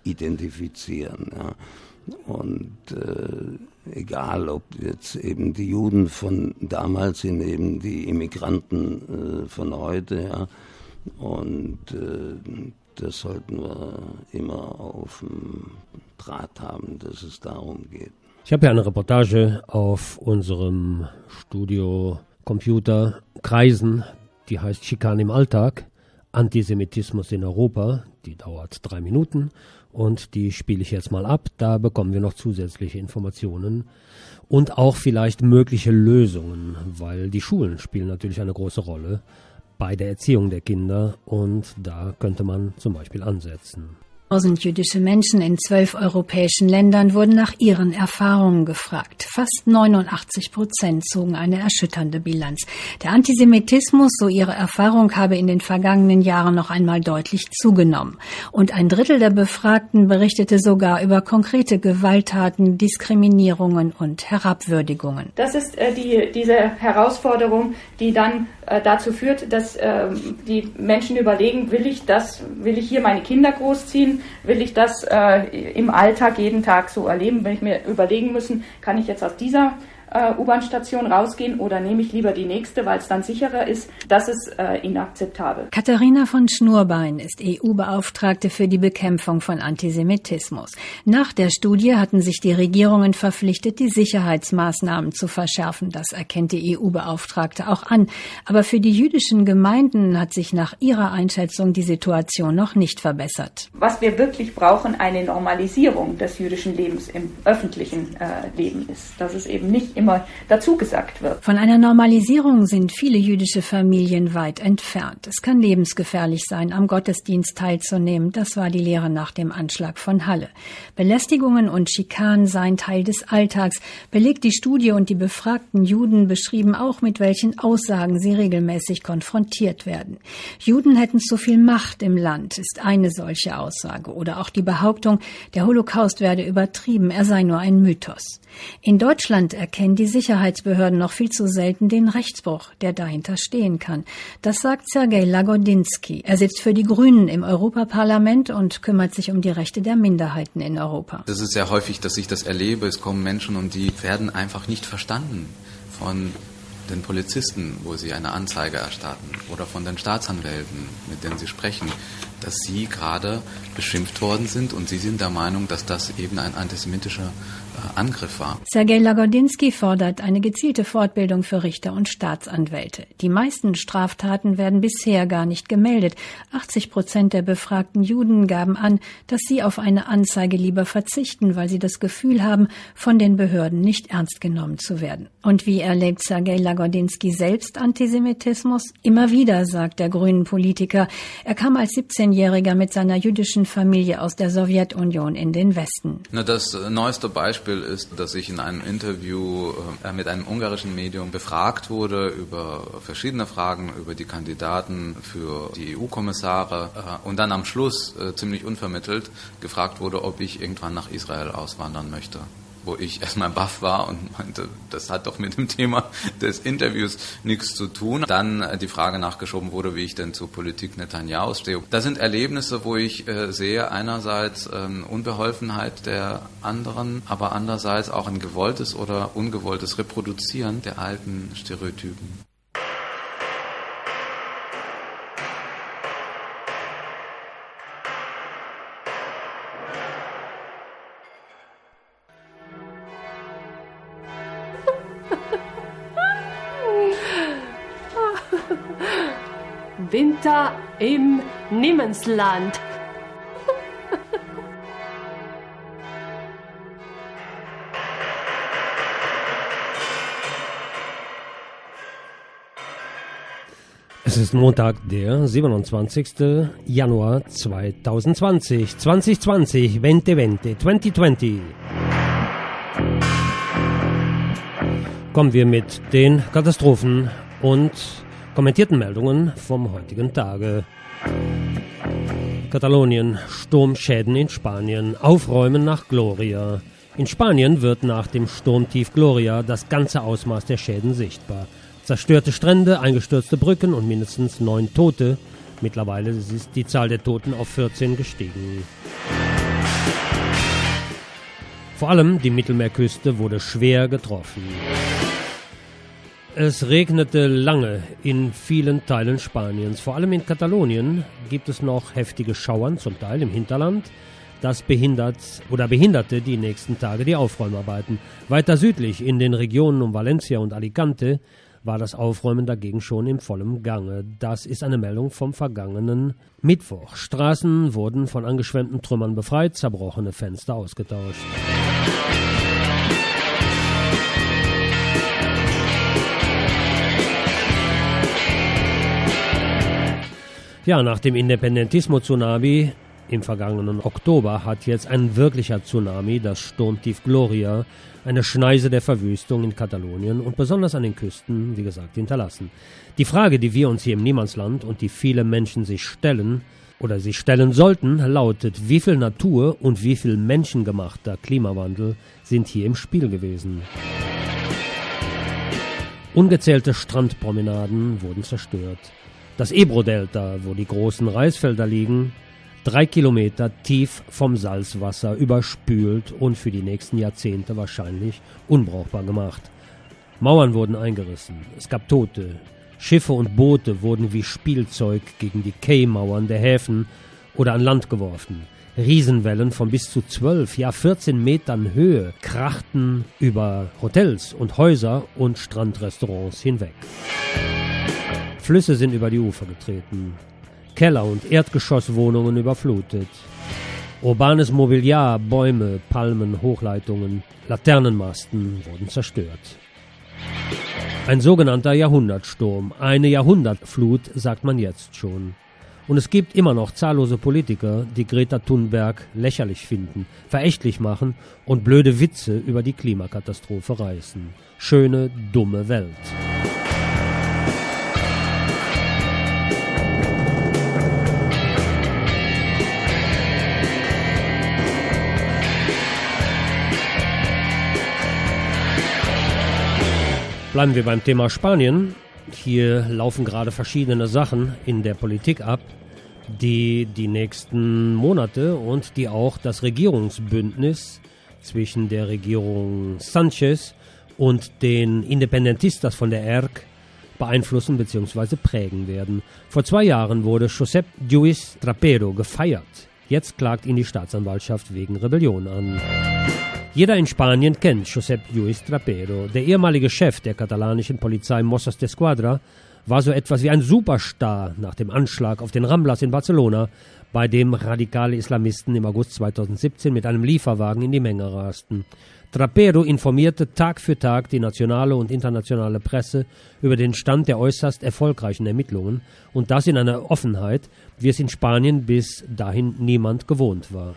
identifizieren. Ja. Und äh, egal, ob jetzt eben die Juden von damals sind, eben die Immigranten äh, von heute, ja. Und äh, das sollten wir immer auf dem Draht haben, dass es darum geht. Ich habe ja eine Reportage auf unserem Studio-Computer Kreisen, die heißt Schikane im Alltag, Antisemitismus in Europa, die dauert drei Minuten und die spiele ich jetzt mal ab. Da bekommen wir noch zusätzliche Informationen und auch vielleicht mögliche Lösungen, weil die Schulen spielen natürlich eine große Rolle bei der Erziehung der Kinder und da könnte man zum Beispiel ansetzen. Tausend jüdische Menschen in zwölf europäischen Ländern wurden nach ihren Erfahrungen gefragt. Fast neunundachtzig Prozent zogen eine erschütternde Bilanz. Der Antisemitismus, so ihre Erfahrung, habe in den vergangenen Jahren noch einmal deutlich zugenommen. Und ein Drittel der Befragten berichtete sogar über konkrete Gewalttaten, Diskriminierungen und Herabwürdigungen. Das ist äh, die, diese Herausforderung, die dann äh, dazu führt, dass äh, die Menschen überlegen, will ich das, will ich hier meine Kinder großziehen? Will ich das äh, im Alltag jeden Tag so erleben? Wenn ich mir überlegen müssen, kann ich jetzt aus dieser äh, U-Bahn-Station rausgehen oder nehme ich lieber die nächste, weil es dann sicherer ist? Das ist äh, inakzeptabel. Katharina von Schnurbein ist E U-Beauftragte für die Bekämpfung von Antisemitismus. Nach der Studie hatten sich die Regierungen verpflichtet, die Sicherheitsmaßnahmen zu verschärfen. Das erkennt die E U-Beauftragte auch an. Aber für die jüdischen Gemeinden hat sich nach ihrer Einschätzung die Situation noch nicht verbessert. Was wir wirklich brauchen, eine Normalisierung des jüdischen Lebens im öffentlichen äh, Leben ist. Dass es eben nicht immer dazu gesagt wird. Von einer Normalisierung sind viele jüdische Familien weit entfernt. Es kann lebensgefährlich sein, am Gottesdienst teilzunehmen. Das war die Lehre nach dem Anschlag von Halle. Belästigungen und Schikanen seien Teil des Alltags, belegt die Studie, und die befragten Juden beschrieben auch, mit welchen Aussagen sie regelmäßig konfrontiert werden. Juden hätten zu viel Macht im Land, ist eine solche Aussage. Oder auch die Behauptung, der Holocaust werde übertrieben, er sei nur ein Mythos. In Deutschland erkennen die Sicherheitsbehörden noch viel zu selten den Rechtsbruch, der dahinter stehen kann. Das sagt Sergej Lagodinsky. Er sitzt für die Grünen im Europaparlament und kümmert sich um die Rechte der Minderheiten in Europa. Das ist sehr häufig, dass ich das erlebe. Es kommen Menschen und die werden einfach nicht verstanden von den Polizisten, wo sie eine Anzeige erstatten, oder von den Staatsanwälten, mit denen sie sprechen, dass sie gerade beschimpft worden sind und sie sind der Meinung, dass das eben ein antisemitischer äh, Angriff war. Sergej Lagodinsky fordert eine gezielte Fortbildung für Richter und Staatsanwälte. Die meisten Straftaten werden bisher gar nicht gemeldet. achtzig Prozent der befragten Juden gaben an, dass sie auf eine Anzeige lieber verzichten, weil sie das Gefühl haben, von den Behörden nicht ernst genommen zu werden. Und wie erlebt Sergej Lagodinsky selbst Antisemitismus? Immer wieder, sagt der grünen Politiker. Er kam als siebzehnjähriger mit seiner jüdischen Familie aus der Sowjetunion in den Westen. Na, das neueste Beispiel ist, dass ich in einem Interview äh, mit einem ungarischen Medium befragt wurde über verschiedene Fragen über die Kandidaten für die E U-Kommissare äh, und dann am Schluss äh, ziemlich unvermittelt gefragt wurde, ob ich irgendwann nach Israel auswandern möchte. Wo ich erstmal baff war und meinte, das hat doch mit dem Thema des Interviews nichts zu tun. Dann die Frage nachgeschoben wurde, wie ich denn zur Politik Netanjahus stehe. Das sind Erlebnisse, wo ich äh, sehe, einerseits ähm, Unbeholfenheit der anderen, aber andererseits auch ein gewolltes oder ungewolltes Reproduzieren der alten Stereotypen. Winter im Niemandsland. Es ist Montag, der siebenundzwanzigsten Januar zweitausendzwanzig. zwanzig zwanzig, zwanzig zwanzig, zwanzig zwanzig. Kommen wir mit den Katastrophen und kommentierten Meldungen vom heutigen Tage. Katalonien, Sturmschäden in Spanien, Aufräumen nach Gloria. In Spanien wird nach dem Sturmtief Gloria das ganze Ausmaß der Schäden sichtbar. Zerstörte Strände, eingestürzte Brücken und mindestens neun Tote. Mittlerweile ist die Zahl der Toten auf vierzehn gestiegen. Vor allem die Mittelmeerküste wurde schwer getroffen. Es regnete lange in vielen Teilen Spaniens. Vor allem in Katalonien gibt es noch heftige Schauern, zum Teil im Hinterland. Das behindert oder behinderte die nächsten Tage die Aufräumarbeiten. Weiter südlich in den Regionen um Valencia und Alicante war das Aufräumen dagegen schon im vollen Gange. Das ist eine Meldung vom vergangenen Mittwoch. Straßen wurden von angeschwemmten Trümmern befreit, zerbrochene Fenster ausgetauscht. Ja, nach dem Independentismo-Tsunami im vergangenen Oktober hat jetzt ein wirklicher Tsunami, das Sturmtief Gloria, eine Schneise der Verwüstung in Katalonien und besonders an den Küsten, wie gesagt, hinterlassen. Die Frage, die wir uns hier im Niemandsland und die viele Menschen sich stellen oder sich stellen sollten, lautet, wie viel Natur und wie viel menschengemachter Klimawandel sind hier im Spiel gewesen? Ungezählte Strandpromenaden wurden zerstört. Das Ebro-Delta, wo die großen Reisfelder liegen, drei Kilometer tief vom Salzwasser überspült und für die nächsten Jahrzehnte wahrscheinlich unbrauchbar gemacht. Mauern wurden eingerissen, es gab Tote, Schiffe und Boote wurden wie Spielzeug gegen die Quaymauern der Häfen oder an Land geworfen. Riesenwellen von bis zu zwölf, ja vierzehn Metern Höhe krachten über Hotels und Häuser und Strandrestaurants hinweg. Flüsse sind über die Ufer getreten. Keller- und Erdgeschosswohnungen überflutet. Urbanes Mobiliar, Bäume, Palmen, Hochleitungen, Laternenmasten wurden zerstört. Ein sogenannter Jahrhundertsturm, eine Jahrhundertflut, sagt man jetzt schon. Und es gibt immer noch zahllose Politiker, die Greta Thunberg lächerlich finden, verächtlich machen und blöde Witze über die Klimakatastrophe reißen. Schöne, dumme Welt. Bleiben wir beim Thema Spanien. Hier laufen gerade verschiedene Sachen in der Politik ab, die die nächsten Monate und die auch das Regierungsbündnis zwischen der Regierung Sánchez und den Independentistas von der E R C beeinflussen bzw. prägen werden. Vor zwei Jahren wurde Josep Lluís Trapero gefeiert. Jetzt klagt ihn die Staatsanwaltschaft wegen Rebellion an. Jeder in Spanien kennt Josep Lluís Trapero. Der ehemalige Chef der katalanischen Polizei Mossos d'Esquadra war so etwas wie ein Superstar nach dem Anschlag auf den Ramblas in Barcelona, bei dem radikale Islamisten im August zweitausendsiebzehn mit einem Lieferwagen in die Menge rasten. Trapero informierte Tag für Tag die nationale und internationale Presse über den Stand der äußerst erfolgreichen Ermittlungen und das in einer Offenheit, wie es in Spanien bis dahin niemand gewohnt war.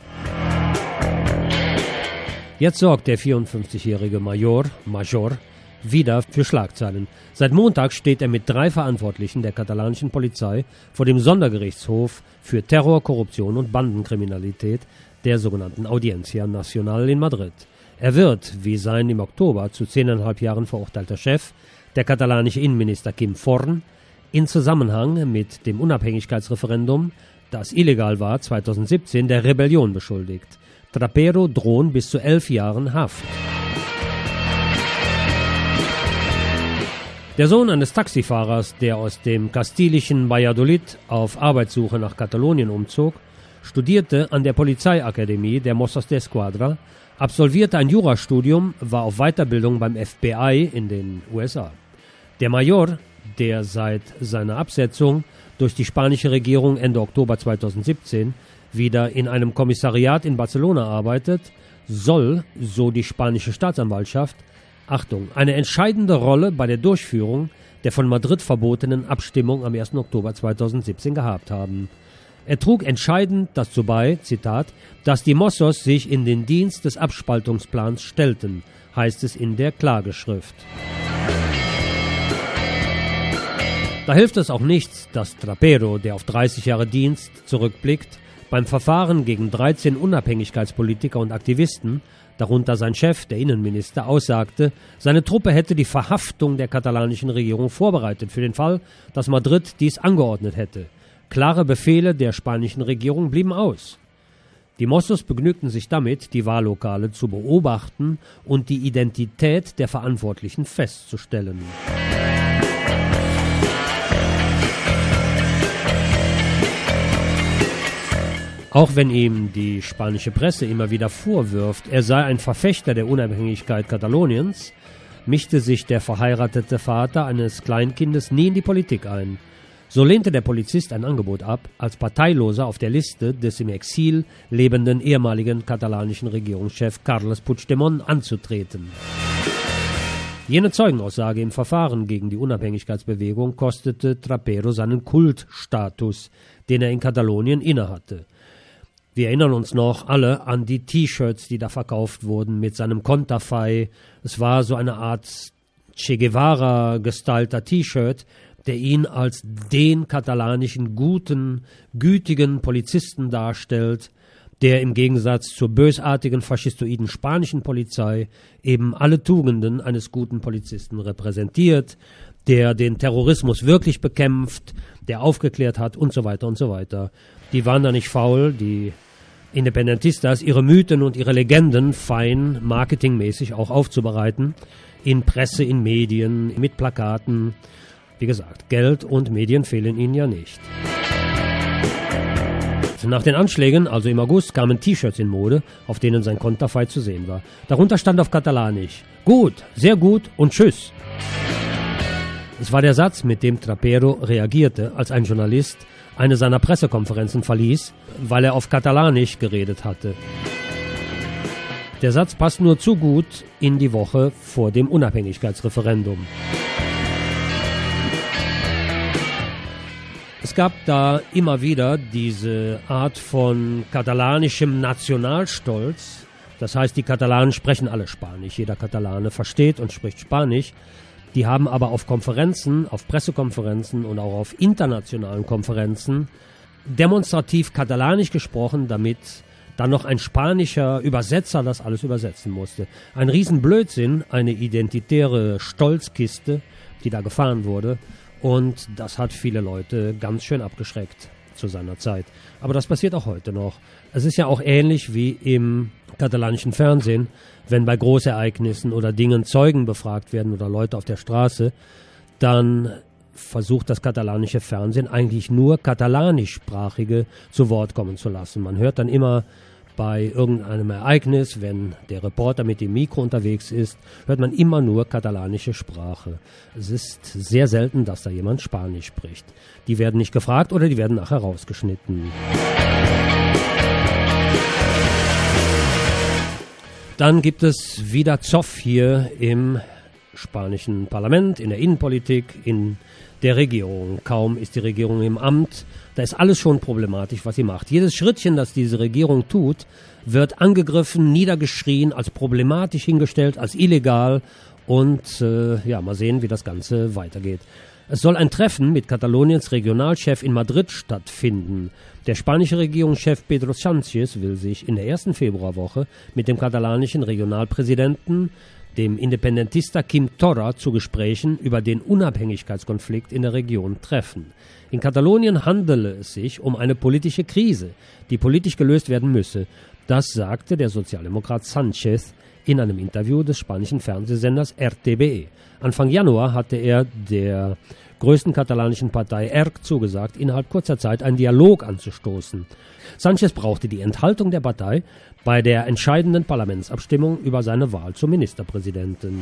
Jetzt sorgt der vierundfünfzigjährige Major, Major wieder für Schlagzeilen. Seit Montag steht er mit drei Verantwortlichen der katalanischen Polizei vor dem Sondergerichtshof für Terror, Korruption und Bandenkriminalität, der sogenannten Audiencia Nacional in Madrid. Er wird, wie sein im Oktober zu zehneinhalb Jahren verurteilter Chef, der katalanische Innenminister Quim Forn, in Zusammenhang mit dem Unabhängigkeitsreferendum, das illegal war, zweitausendsiebzehn, der Rebellion beschuldigt. Trapero drohen bis zu elf Jahren Haft. Der Sohn eines Taxifahrers, der aus dem kastilischen Valladolid auf Arbeitssuche nach Katalonien umzog, studierte an der Polizeiakademie der Mossos d'Esquadra, absolvierte ein Jurastudium, war auf Weiterbildung beim F B I in den U S A. Der Major, der seit seiner Absetzung durch die spanische Regierung Ende Oktober zweitausendsiebzehn wieder in einem Kommissariat in Barcelona arbeitet, soll, so die spanische Staatsanwaltschaft, Achtung, eine entscheidende Rolle bei der Durchführung der von Madrid verbotenen Abstimmung am ersten Oktober zweitausendsiebzehn gehabt haben. Er trug entscheidend dazu bei, Zitat, dass die Mossos sich in den Dienst des Abspaltungsplans stellten, heißt es in der Klageschrift. Da hilft es auch nichts, dass Trapero, der auf dreißig Jahre Dienst zurückblickt, beim Verfahren gegen dreizehn Unabhängigkeitspolitiker und Aktivisten, darunter sein Chef, der Innenminister, aussagte, seine Truppe hätte die Verhaftung der katalanischen Regierung vorbereitet für den Fall, dass Madrid dies angeordnet hätte. Klare Befehle der spanischen Regierung blieben aus. Die Mossos begnügten sich damit, die Wahllokale zu beobachten und die Identität der Verantwortlichen festzustellen. Auch wenn ihm die spanische Presse immer wieder vorwirft, er sei ein Verfechter der Unabhängigkeit Kataloniens, mischte sich der verheiratete Vater eines Kleinkindes nie in die Politik ein. So lehnte der Polizist ein Angebot ab, als Parteiloser auf der Liste des im Exil lebenden ehemaligen katalanischen Regierungschef Carles Puigdemont anzutreten. Jene Zeugenaussage im Verfahren gegen die Unabhängigkeitsbewegung kostete Trapero seinen Kultstatus, den er in Katalonien innehatte. Wir erinnern uns noch alle an die T-Shirts, die da verkauft wurden mit seinem Konterfei. Es war so eine Art Che Guevara-gestylter T-Shirt, der ihn als den katalanischen guten, gütigen Polizisten darstellt, der im Gegensatz zur bösartigen, faschistoiden spanischen Polizei eben alle Tugenden eines guten Polizisten repräsentiert, der den Terrorismus wirklich bekämpft, der aufgeklärt hat und so weiter und so weiter. Die waren da nicht faul, die Independentistas, ihre Mythen und ihre Legenden fein marketingmäßig auch aufzubereiten, in Presse, in Medien, mit Plakaten. Wie gesagt, Geld und Medien fehlen ihnen ja nicht. Nach den Anschlägen, also im August, kamen T-Shirts in Mode, auf denen sein Konterfei zu sehen war. Darunter stand auf Katalanisch: Gut, sehr gut und tschüss. Es war der Satz, mit dem Trapero reagierte, als ein Journalist eine seiner Pressekonferenzen verließ, weil er auf Katalanisch geredet hatte. Der Satz passt nur zu gut in die Woche vor dem Unabhängigkeitsreferendum. Es gab da immer wieder diese Art von katalanischem Nationalstolz. Das heißt, die Katalanen sprechen alle Spanisch. Jeder Katalane versteht und spricht Spanisch. Die haben aber auf Konferenzen, auf Pressekonferenzen und auch auf internationalen Konferenzen demonstrativ Katalanisch gesprochen, damit dann noch ein spanischer Übersetzer das alles übersetzen musste. Ein Riesenblödsinn, eine identitäre Stolzkiste, die da gefahren wurde. Und das hat viele Leute ganz schön abgeschreckt zu seiner Zeit. Aber das passiert auch heute noch. Es ist ja auch ähnlich wie im katalanischen Fernsehen, wenn bei Großereignissen oder Dingen Zeugen befragt werden oder Leute auf der Straße, dann versucht das katalanische Fernsehen eigentlich nur katalanischsprachige zu Wort kommen zu lassen. Man hört dann immer bei irgendeinem Ereignis, wenn der Reporter mit dem Mikro unterwegs ist, hört man immer nur katalanische Sprache. Es ist sehr selten, dass da jemand Spanisch spricht. Die werden nicht gefragt oder die werden nachher rausgeschnitten. Dann gibt es wieder Zoff hier im spanischen Parlament, in der Innenpolitik, in der Regierung. Kaum ist die Regierung im Amt, da ist alles schon problematisch, was sie macht. Jedes Schrittchen, das diese Regierung tut, wird angegriffen, niedergeschrien, als problematisch hingestellt, als illegal. Und äh, ja, mal sehen, wie das Ganze weitergeht. Es soll ein Treffen mit Kataloniens Regionalchef in Madrid stattfinden. Der spanische Regierungschef Pedro Sánchez will sich in der ersten Februarwoche mit dem katalanischen Regionalpräsidenten, dem Independentista Quim Torra, zu Gesprächen über den Unabhängigkeitskonflikt in der Region treffen. In Katalonien handele es sich um eine politische Krise, die politisch gelöst werden müsse. Das sagte der Sozialdemokrat Sánchez in einem Interview des spanischen Fernsehsenders R T B E. Anfang Januar hatte er der größten katalanischen Partei E R C zugesagt, innerhalb kurzer Zeit einen Dialog anzustoßen. Sánchez brauchte die Enthaltung der Partei bei der entscheidenden Parlamentsabstimmung über seine Wahl zum Ministerpräsidenten.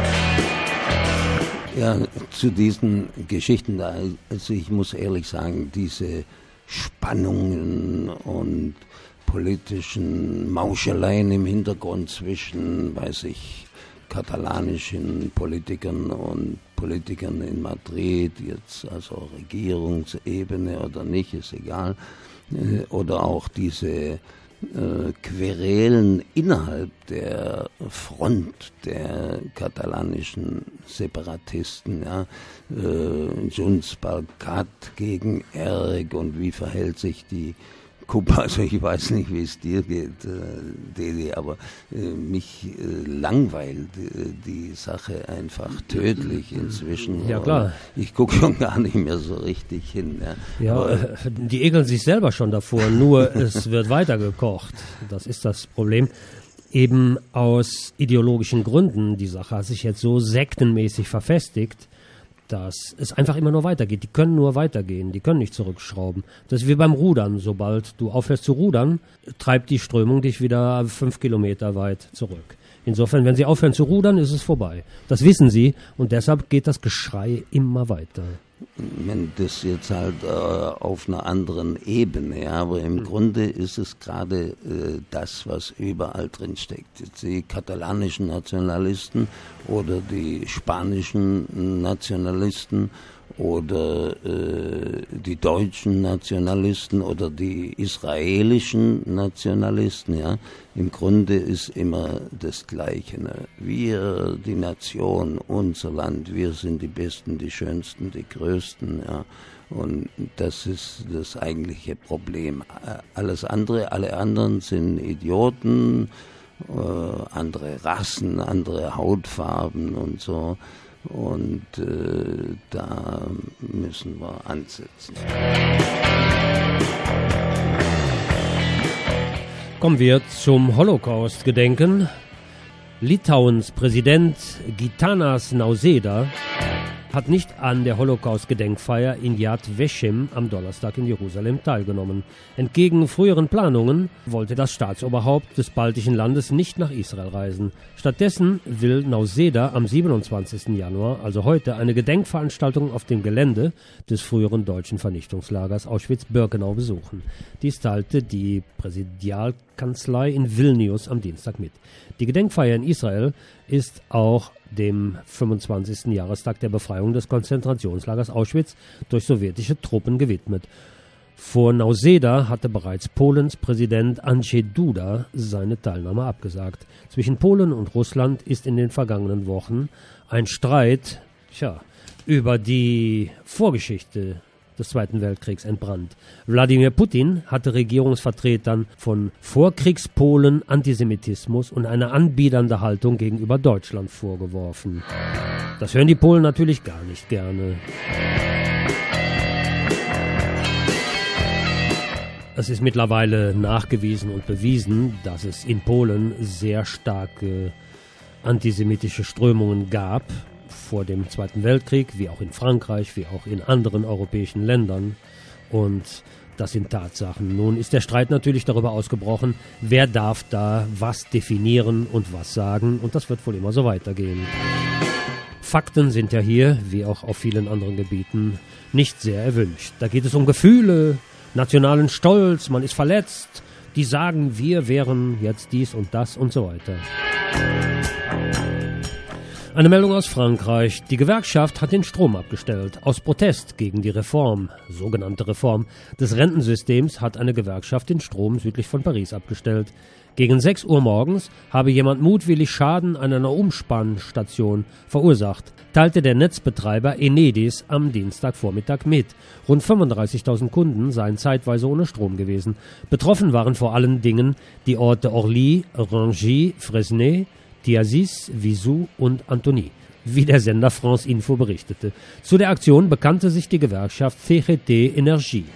Ja, zu diesen Geschichten da, also ich muss ehrlich sagen, diese Spannungen und politischen Mauscheleien im Hintergrund zwischen, weiß ich, katalanischen Politikern und Politikern in Madrid, jetzt also Regierungsebene oder nicht, ist egal, oder auch diese Äh, Querelen innerhalb der Front der katalanischen Separatisten, ja, äh, Junts per Cat gegen E R C und wie verhält sich die Kuba, also ich weiß nicht, wie es dir geht, äh, Deli, aber äh, mich äh, langweilt äh, die Sache einfach tödlich inzwischen. Ja, klar. Ich gucke schon gar nicht mehr so richtig hin. Ja, ja aber, äh, die ekeln sich selber schon davor, nur es wird weitergekocht. Das ist das Problem. Eben aus ideologischen Gründen. Die Sache hat sich jetzt so sektenmäßig verfestigt, dass es einfach immer nur weitergeht. Die können nur weitergehen, die können nicht zurückschrauben. Das ist wie beim Rudern. Sobald du aufhörst zu rudern, treibt die Strömung dich wieder fünf Kilometer weit zurück. Insofern, wenn sie aufhören zu rudern, ist es vorbei. Das wissen sie und deshalb geht das Geschrei immer weiter. Wenn das jetzt halt äh, auf einer anderen Ebene, ja, aber im mhm. Grunde ist es gerade äh, das, was überall drin steckt. Jetzt die katalanischen Nationalisten oder die spanischen Nationalisten oder äh, die deutschen Nationalisten oder die israelischen Nationalisten, ja, im Grunde ist immer das Gleiche. Ne? Wir, die Nation, unser Land, wir sind die Besten, die Schönsten, die Größten, ja. Und das ist das eigentliche Problem. Alles andere, alle anderen sind Idioten, äh, andere Rassen, andere Hautfarben und so. Und äh, da müssen wir ansetzen. Kommen wir zum Holocaust-Gedenken. Litauens Präsident Gitanas Nausėda hat nicht an der Holocaust-Gedenkfeier in Yad Vashem am Donnerstag in Jerusalem teilgenommen. Entgegen früheren Planungen wollte das Staatsoberhaupt des baltischen Landes nicht nach Israel reisen. Stattdessen will Nausėda am siebenundzwanzigsten Januar, also heute, eine Gedenkveranstaltung auf dem Gelände des früheren deutschen Vernichtungslagers Auschwitz-Birkenau besuchen. Dies teilte die Präsidialkanzlei in Vilnius am Dienstag mit. Die Gedenkfeier in Israel ist auch dem fünfundzwanzigsten Jahrestag der Befreiung des Konzentrationslagers Auschwitz durch sowjetische Truppen gewidmet. Vor Nausėda hatte bereits Polens Präsident Andrzej Duda seine Teilnahme abgesagt. Zwischen Polen und Russland ist in den vergangenen Wochen ein Streit, tja, über die Vorgeschichte des Zweiten Weltkriegs entbrannt. Wladimir Putin hatte Regierungsvertretern von Vorkriegspolen Antisemitismus und eine anbiedernde Haltung gegenüber Deutschland vorgeworfen. Das hören die Polen natürlich gar nicht gerne. Es ist mittlerweile nachgewiesen und bewiesen, dass es in Polen sehr starke antisemitische Strömungen gab, vor dem Zweiten Weltkrieg, wie auch in Frankreich, wie auch in anderen europäischen Ländern. Und das sind Tatsachen. Nun ist der Streit natürlich darüber ausgebrochen, wer darf da was definieren und was sagen. Und das wird wohl immer so weitergehen. Fakten sind ja hier, wie auch auf vielen anderen Gebieten, nicht sehr erwünscht. Da geht es um Gefühle, nationalen Stolz, man ist verletzt. Die sagen, wir wären jetzt dies und das und so weiter. Eine Meldung aus Frankreich. Die Gewerkschaft hat den Strom abgestellt. Aus Protest gegen die Reform, sogenannte Reform, des Rentensystems hat eine Gewerkschaft den Strom südlich von Paris abgestellt. Gegen sechs Uhr morgens habe jemand mutwillig Schaden an einer Umspannstation verursacht, teilte der Netzbetreiber Enedis am Dienstagvormittag mit. Rund fünfunddreißigtausend Kunden seien zeitweise ohne Strom gewesen. Betroffen waren vor allen Dingen die Orte Orly, Rungis, Fresnay, Thiasis, Vizou und Antony, wie der Sender France Info berichtete. Zu der Aktion bekannte sich die Gewerkschaft C G T Energie.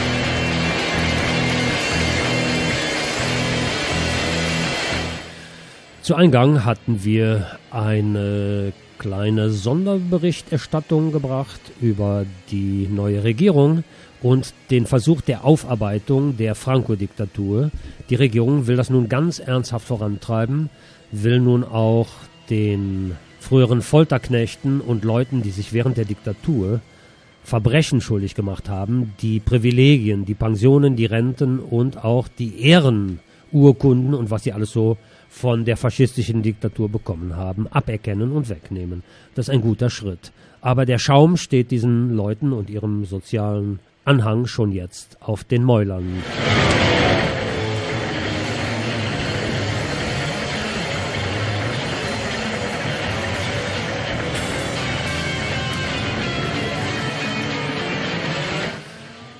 Zu Eingang hatten wir eine kleine Sonderberichterstattung gebracht über die neue Regierung und den Versuch der Aufarbeitung der Franco-Diktatur. Die Regierung will das nun ganz ernsthaft vorantreiben, will nun auch den früheren Folterknechten und Leuten, die sich während der Diktatur Verbrechen schuldig gemacht haben, die Privilegien, die Pensionen, die Renten und auch die Ehrenurkunden und was sie alles so von der faschistischen Diktatur bekommen haben, aberkennen und wegnehmen. Das ist ein guter Schritt. Aber der Schaum steht diesen Leuten und ihrem sozialen Anhang schon jetzt auf den Mäulern.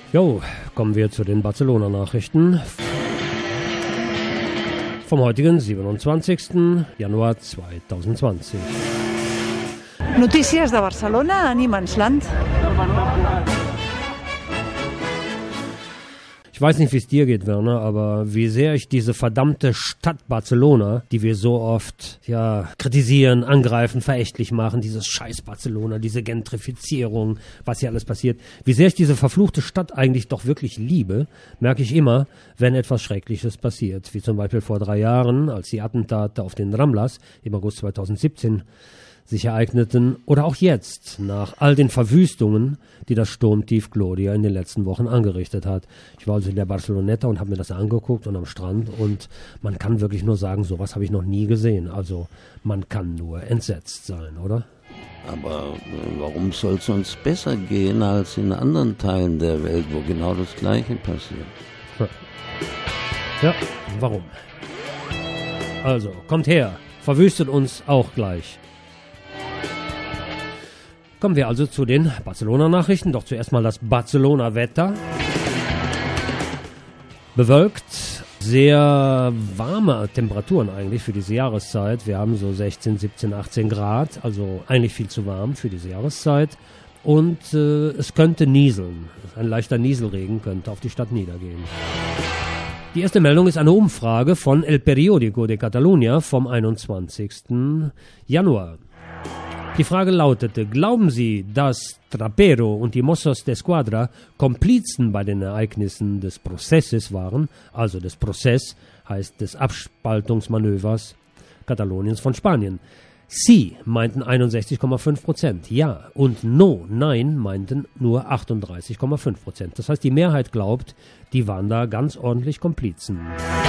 Jo, kommen wir zu den Barcelona-Nachrichten vom heutigen siebenundzwanzigsten Januar zweitausendzwanzig. Notícies de Barcelona a Niemandsland. Ich weiß nicht, wie es dir geht, Werner, aber wie sehr ich diese verdammte Stadt Barcelona, die wir so oft ja kritisieren, angreifen, verächtlich machen, dieses scheiß Barcelona, diese Gentrifizierung, was hier alles passiert, wie sehr ich diese verfluchte Stadt eigentlich doch wirklich liebe, merke ich immer, wenn etwas Schreckliches passiert. Wie zum Beispiel vor drei Jahren, als die Attentate auf den Ramblas im August zweitausendsiebzehn sich ereigneten, oder auch jetzt, nach all den Verwüstungen, die das Sturmtief Gloria in den letzten Wochen angerichtet hat. Ich war also in der Barceloneta und habe mir das angeguckt und am Strand, und man kann wirklich nur sagen, sowas habe ich noch nie gesehen. Also man kann nur entsetzt sein, oder? Aber äh, warum soll es uns besser gehen als in anderen Teilen der Welt, wo genau das Gleiche passiert? Ja, ja, warum? Also, kommt her, verwüstet uns auch gleich. Kommen wir also zu den Barcelona-Nachrichten. Doch zuerst mal das Barcelona-Wetter. Bewölkt, sehr warme Temperaturen eigentlich für diese Jahreszeit. Wir haben so sechzehn, siebzehn, achtzehn Grad, also eigentlich viel zu warm für diese Jahreszeit. Und äh, es könnte nieseln. Ein leichter Nieselregen könnte auf die Stadt niedergehen. Die erste Meldung ist eine Umfrage von El Periódico de Catalunya vom einundzwanzigsten Januar. Die Frage lautete: Glauben Sie, dass Trapero und die Mossos d'Esquadra Komplizen bei den Ereignissen des Prozesses waren? Also des Prozess heißt des Abspaltungsmanövers Kataloniens von Spanien. Sie meinten einundsechzig Komma fünf Prozent, ja, und No, nein, meinten nur achtunddreißig Komma fünf Prozent. Das heißt, die Mehrheit glaubt, die waren da ganz ordentlich Komplizen.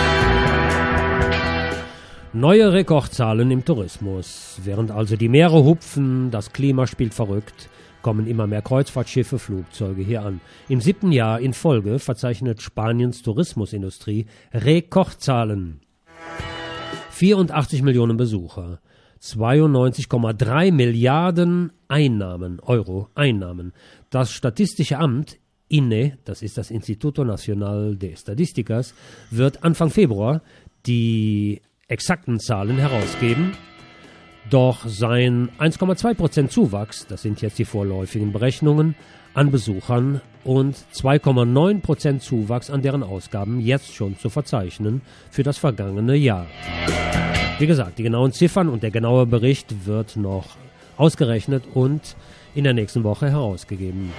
Neue Rekordzahlen im Tourismus. Während also die Meere hupfen, das Klima spielt verrückt, kommen immer mehr Kreuzfahrtschiffe, Flugzeuge hier an. Im siebten Jahr in Folge verzeichnet Spaniens Tourismusindustrie Rekordzahlen. vierundachtzig Millionen Besucher, zweiundneunzig Komma drei Milliarden Einnahmen, Euro Einnahmen. Das Statistische Amt I N E, das ist das Instituto Nacional de Estadísticas, wird Anfang Februar die exakten Zahlen herausgeben, doch sein eins Komma zwei Prozent Zuwachs, das sind jetzt die vorläufigen Berechnungen, an Besuchern und zwei Komma neun Prozent Zuwachs an deren Ausgaben jetzt schon zu verzeichnen für das vergangene Jahr. Wie gesagt, die genauen Ziffern und der genaue Bericht wird noch ausgerechnet und in der nächsten Woche herausgegeben.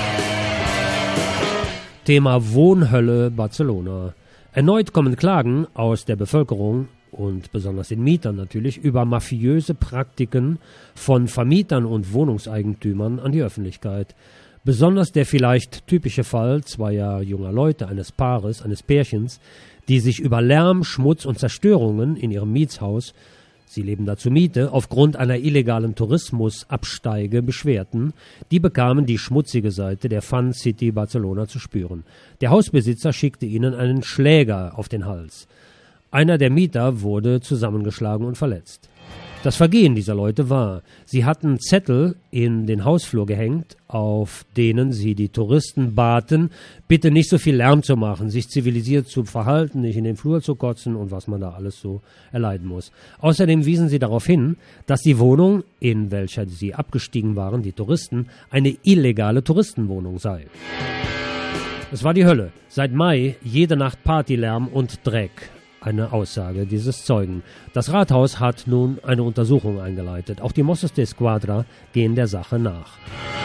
Thema Wohnhölle Barcelona. Erneut kommen Klagen aus der Bevölkerung und besonders den Mietern natürlich über mafiöse Praktiken von Vermietern und Wohnungseigentümern an die Öffentlichkeit. Besonders der vielleicht typische Fall zweier junger Leute, eines Paares, eines Pärchens, die sich über Lärm, Schmutz und Zerstörungen in ihrem Mietshaus, sie leben da zur Miete, aufgrund einer illegalen Tourismusabsteige beschwerten, die bekamen die schmutzige Seite der Fun City Barcelona zu spüren. Der Hausbesitzer schickte ihnen einen Schläger auf den Hals. Einer der Mieter wurde zusammengeschlagen und verletzt. Das Vergehen dieser Leute war, sie hatten Zettel in den Hausflur gehängt, auf denen sie die Touristen baten, bitte nicht so viel Lärm zu machen, sich zivilisiert zu verhalten, nicht in den Flur zu kotzen und was man da alles so erleiden muss. Außerdem wiesen sie darauf hin, dass die Wohnung, in welcher sie abgestiegen waren, die Touristen, eine illegale Touristenwohnung sei. Es war die Hölle. Seit Mai jede Nacht Partylärm und Dreck. Eine Aussage dieses Zeugen. Das Rathaus hat nun eine Untersuchung eingeleitet. Auch die Mossos d'Esquadra gehen der Sache nach.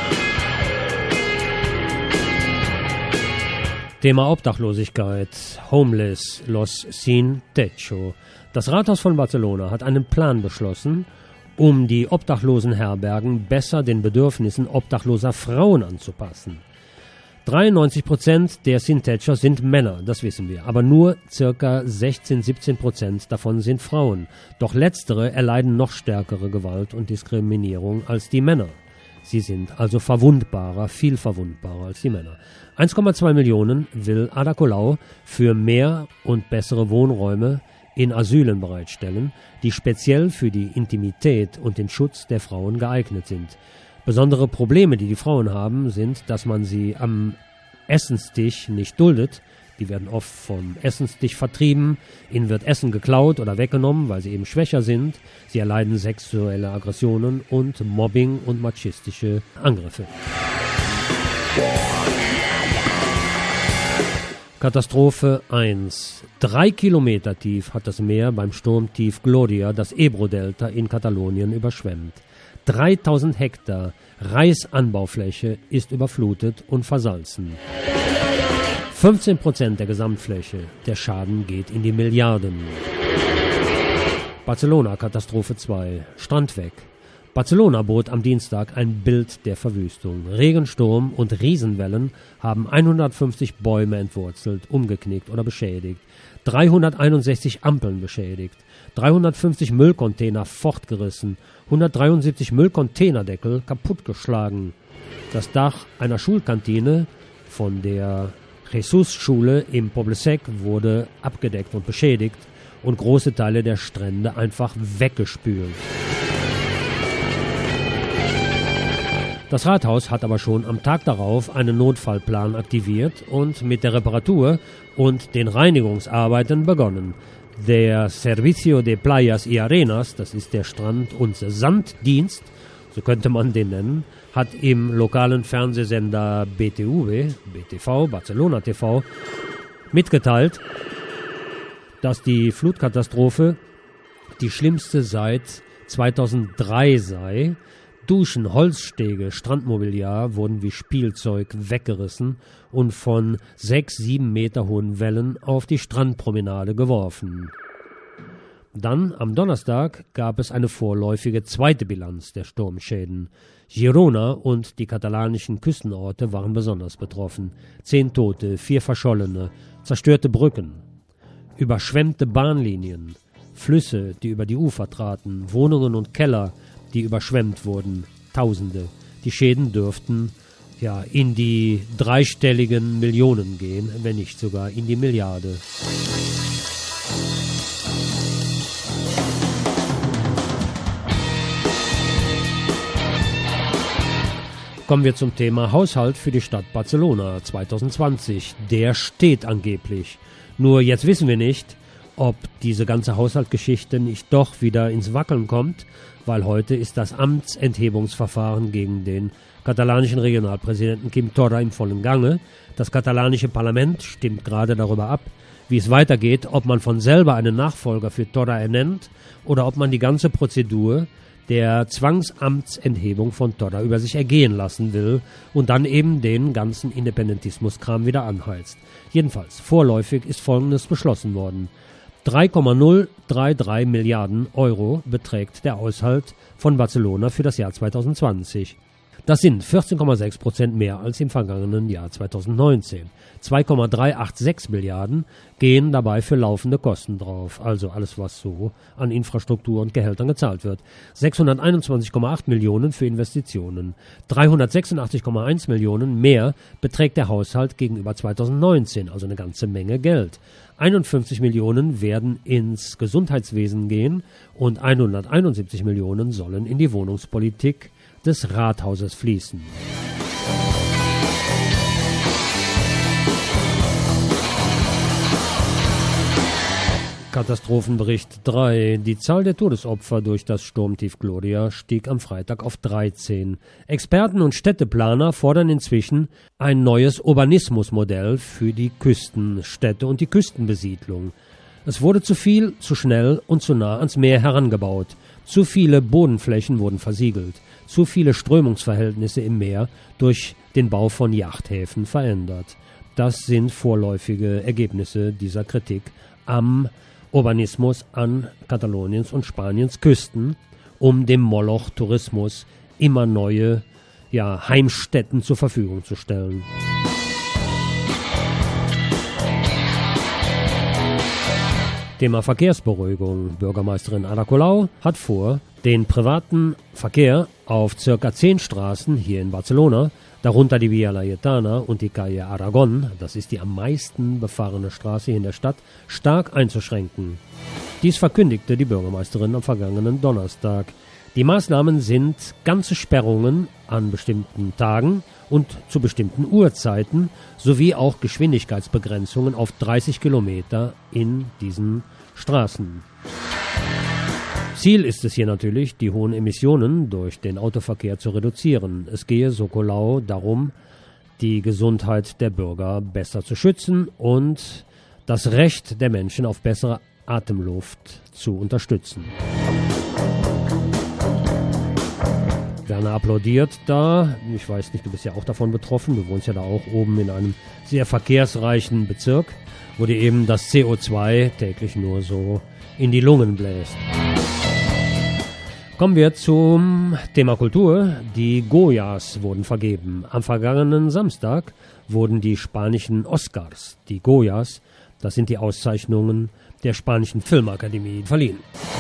Thema Obdachlosigkeit. Homeless, los sin techo. Das Rathaus von Barcelona hat einen Plan beschlossen, um die Obdachlosenherbergen besser den Bedürfnissen obdachloser Frauen anzupassen. dreiundneunzig Prozent der Sin-Techer sind Männer, das wissen wir, aber nur ca. sechzehn, siebzehn Prozent davon sind Frauen. Doch letztere erleiden noch stärkere Gewalt und Diskriminierung als die Männer. Sie sind also verwundbarer, viel verwundbarer als die Männer. eins Komma zwei Millionen will Ada Colau für mehr und bessere Wohnräume in Asylen bereitstellen, die speziell für die Intimität und den Schutz der Frauen geeignet sind. Besondere Probleme, die die Frauen haben, sind, dass man sie am Essenstisch nicht duldet. Die werden oft vom Essenstisch vertrieben, ihnen wird Essen geklaut oder weggenommen, weil sie eben schwächer sind. Sie erleiden sexuelle Aggressionen und Mobbing und machistische Angriffe. Katastrophe eins. Drei Kilometer tief hat das Meer beim Sturmtief Gloria das Ebro-Delta in Katalonien überschwemmt. dreitausend Hektar Reisanbaufläche ist überflutet und versalzen. fünfzehn Prozent der Gesamtfläche. Der Schaden geht in die Milliarden. Barcelona, Katastrophe zwei. Strand weg. Barcelona bot am Dienstag ein Bild der Verwüstung. Regensturm und Riesenwellen haben hundertfünfzig Bäume entwurzelt, umgeknickt oder beschädigt, dreihunderteinundsechzig Ampeln beschädigt, dreihundertfünfzig Müllcontainer fortgerissen, hundertdreiundsiebzig Müllcontainerdeckel kaputtgeschlagen. Das Dach einer Schulkantine von der Jesus-Schule im Poble-sec wurde abgedeckt und beschädigt und große Teile der Strände einfach weggespült. Das Rathaus hat aber schon am Tag darauf einen Notfallplan aktiviert und mit der Reparatur und den Reinigungsarbeiten begonnen. Der Servicio de Playas y Arenas, das ist der Strand- und Sanddienst, so könnte man den nennen, hat im lokalen Fernsehsender B T V, B T V, Barcelona T V, mitgeteilt, dass die Flutkatastrophe die schlimmste seit zweitausenddrei sei. Duschen, Holzstege, Strandmobiliar wurden wie Spielzeug weggerissen und von sechs, sieben Meter hohen Wellen auf die Strandpromenade geworfen. Dann, am Donnerstag, gab es eine vorläufige zweite Bilanz der Sturmschäden. Girona und die katalanischen Küstenorte waren besonders betroffen. Zehn Tote, vier Verschollene, zerstörte Brücken, überschwemmte Bahnlinien, Flüsse, die über die Ufer traten, Wohnungen und Keller, die überschwemmt wurden, Tausende. Die Schäden dürften ja in die dreistelligen Millionen gehen, wenn nicht sogar in die Milliarde. Kommen wir zum Thema Haushalt für die Stadt Barcelona zweitausendzwanzig. Der steht angeblich. Nur jetzt wissen wir nicht, ob diese ganze Haushaltsgeschichte nicht doch wieder ins Wackeln kommt, weil heute ist das Amtsenthebungsverfahren gegen den katalanischen Regionalpräsidenten Quim Torra im vollen Gange. Das katalanische Parlament stimmt gerade darüber ab, wie es weitergeht, ob man von selber einen Nachfolger für Torra ernennt oder ob man die ganze Prozedur der Zwangsamtsenthebung von Torra über sich ergehen lassen will und dann eben den ganzen Independentismus-Kram wieder anheizt. Jedenfalls, vorläufig ist Folgendes beschlossen worden. drei Komma null drei drei Milliarden Euro beträgt der Haushalt von Barcelona für das Jahr zweitausendzwanzig. Das sind vierzehn Komma sechs Prozent mehr als im vergangenen Jahr zweitausendneunzehn. zwei Komma dreihundertsechsundachtzig Milliarden gehen dabei für laufende Kosten drauf, also alles, was so an Infrastruktur und Gehältern gezahlt wird. sechshunderteinundzwanzig Komma acht Millionen für Investitionen. dreihundertsechsundachtzig Komma eins Millionen mehr beträgt der Haushalt gegenüber zweitausendneunzehn, also eine ganze Menge Geld. einundfünfzig Millionen werden ins Gesundheitswesen gehen und hunderteinundsiebzig Millionen sollen in die Wohnungspolitik des Rathauses fließen. Katastrophenbericht drei. Die Zahl der Todesopfer durch das Sturmtief Gloria stieg am Freitag auf dreizehn. Experten und Städteplaner fordern inzwischen ein neues Urbanismusmodell für die Küstenstädte und die Küstenbesiedlung. Es wurde zu viel, zu schnell und zu nah ans Meer herangebaut. Zu viele Bodenflächen wurden versiegelt. Zu viele Strömungsverhältnisse im Meer durch den Bau von Yachthäfen verändert. Das sind vorläufige Ergebnisse dieser Kritik am Urbanismus an Kataloniens und Spaniens Küsten, um dem Moloch-Tourismus immer neue ja, Heimstätten zur Verfügung zu stellen. Thema Verkehrsberuhigung. Bürgermeisterin Ada Colau hat vor, den privaten Verkehr auf circa zehn Straßen hier in Barcelona, darunter die Via Laietana und die Calle Aragon, das ist die am meisten befahrene Straße hier in der Stadt, stark einzuschränken. Dies verkündigte die Bürgermeisterin am vergangenen Donnerstag. Die Maßnahmen sind ganze Sperrungen an bestimmten Tagen und zu bestimmten Uhrzeiten sowie auch Geschwindigkeitsbegrenzungen auf dreißig Kilometer in diesen Straßen. Ziel ist es hier natürlich, die hohen Emissionen durch den Autoverkehr zu reduzieren. Es gehe Sokolau darum, die Gesundheit der Bürger besser zu schützen und das Recht der Menschen auf bessere Atemluft zu unterstützen. Werner applaudiert da. Ich weiß nicht, du bist ja auch davon betroffen. Du wohnst ja da auch oben in einem sehr verkehrsreichen Bezirk, wo dir eben das C O zwei täglich nur so in die Lungen bläst. Kommen wir zum Thema Kultur. Die Goyas wurden vergeben. Am vergangenen Samstag wurden die spanischen Oscars, die Goyas, das sind die Auszeichnungen der spanischen Filmakademie, verliehen.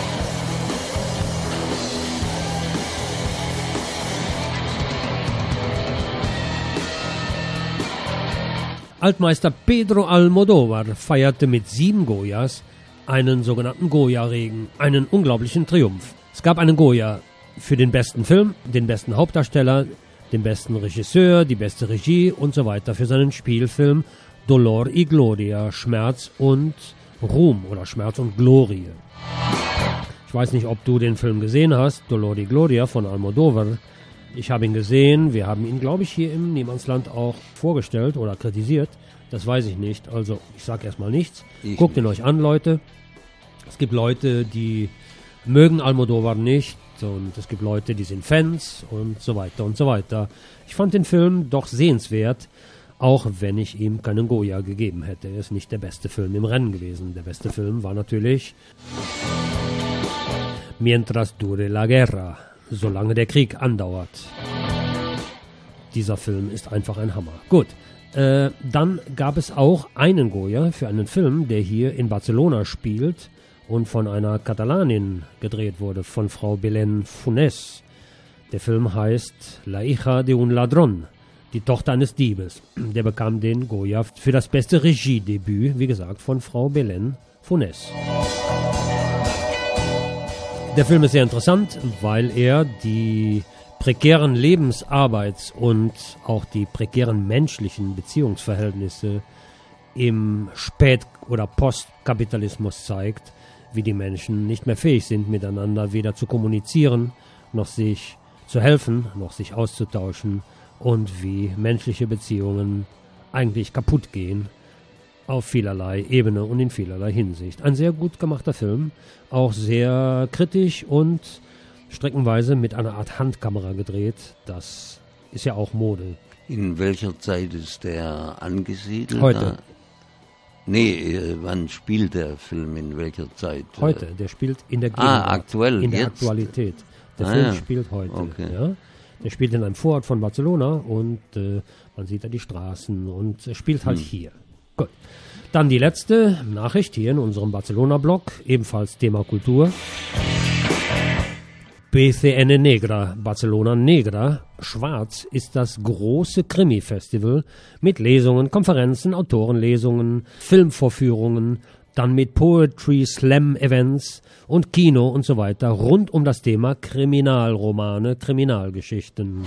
Altmeister Pedro Almodóvar feierte mit sieben Goyas einen sogenannten Goya-Regen, einen unglaublichen Triumph. Es gab einen Goya für den besten Film, den besten Hauptdarsteller, den besten Regisseur, die beste Regie und so weiter für seinen Spielfilm Dolor y Gloria, Schmerz und Ruhm oder Schmerz und Glorie. Ich weiß nicht, ob du den Film gesehen hast, Dolor y Gloria von Almodóvar. Ich habe ihn gesehen, wir haben ihn, glaube ich, hier im Niemandsland auch vorgestellt oder kritisiert. Das weiß ich nicht, also ich sage erstmal nichts. Ich Guckt ihn euch an, Leute. Es gibt Leute, die mögen Almodóvar nicht und es gibt Leute, die sind Fans und so weiter und so weiter. Ich fand den Film doch sehenswert, auch wenn ich ihm keinen Goya gegeben hätte. Er ist nicht der beste Film im Rennen gewesen. Der beste Film war natürlich Mientras dure la guerra, solange der Krieg andauert. Dieser Film ist einfach ein Hammer. Gut, äh, dann gab es auch einen Goya für einen Film, der hier in Barcelona spielt und von einer Katalanin gedreht wurde, von Frau Belén Funes. Der Film heißt La hija de un ladrón, die Tochter eines Diebes. Der bekam den Goya für das beste Regiedebüt, wie gesagt, von Frau Belén Funes. Der Film ist sehr interessant, weil er die prekären Lebens-, Arbeits- und auch die prekären menschlichen Beziehungsverhältnisse im Spät- oder Postkapitalismus zeigt, wie die Menschen nicht mehr fähig sind, miteinander weder zu kommunizieren, noch sich zu helfen, noch sich auszutauschen und wie menschliche Beziehungen eigentlich kaputt gehen auf vielerlei Ebene und in vielerlei Hinsicht. Ein sehr gut gemachter Film, auch sehr kritisch und streckenweise mit einer Art Handkamera gedreht. Das ist ja auch Mode. In welcher Zeit ist der angesiedelt? Heute. Nee, wann spielt der Film, in welcher Zeit? Heute, der spielt in der Gegenwart. Ah, aktuell, in der jetzt? Aktualität. Der ah, Film ja. spielt heute. Okay. Ja. Der spielt in einem Vorort von Barcelona und äh, man sieht da die Straßen und er spielt halt hm. hier. Gut. Dann die letzte Nachricht hier in unserem Barcelona-Blog, ebenfalls Thema Kultur. B C N Negra, Barcelona Negra, Schwarz ist das große Krimi-Festival mit Lesungen, Konferenzen, Autorenlesungen, Filmvorführungen, dann mit Poetry Slam Events und Kino und so weiter rund um das Thema Kriminalromane, Kriminalgeschichten.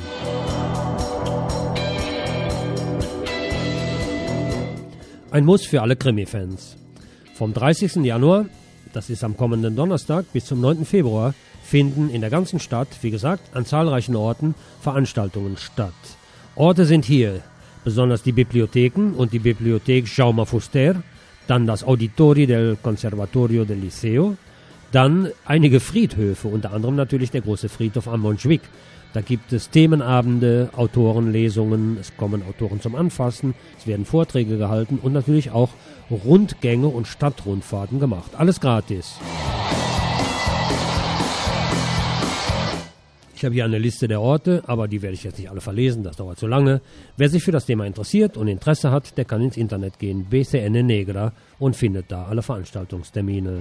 Ein Muss für alle Krimi-Fans. Vom dreißigsten Januar, das ist am kommenden Donnerstag, bis zum neunten Februar finden in der ganzen Stadt, wie gesagt, an zahlreichen Orten Veranstaltungen statt. Orte sind hier besonders die Bibliotheken und die Bibliothek Jaume Fuster, dann das Auditori del Conservatorio del Liceo, dann einige Friedhöfe, unter anderem natürlich der große Friedhof am Montjuic. Da gibt es Themenabende, Autorenlesungen, es kommen Autoren zum Anfassen, es werden Vorträge gehalten und natürlich auch Rundgänge und Stadtrundfahrten gemacht. Alles gratis. Ich habe hier eine Liste der Orte, aber die werde ich jetzt nicht alle verlesen, das dauert zu lange. Wer sich für das Thema interessiert und Interesse hat, der kann ins Internet gehen, B C N Negra, und findet da alle Veranstaltungstermine.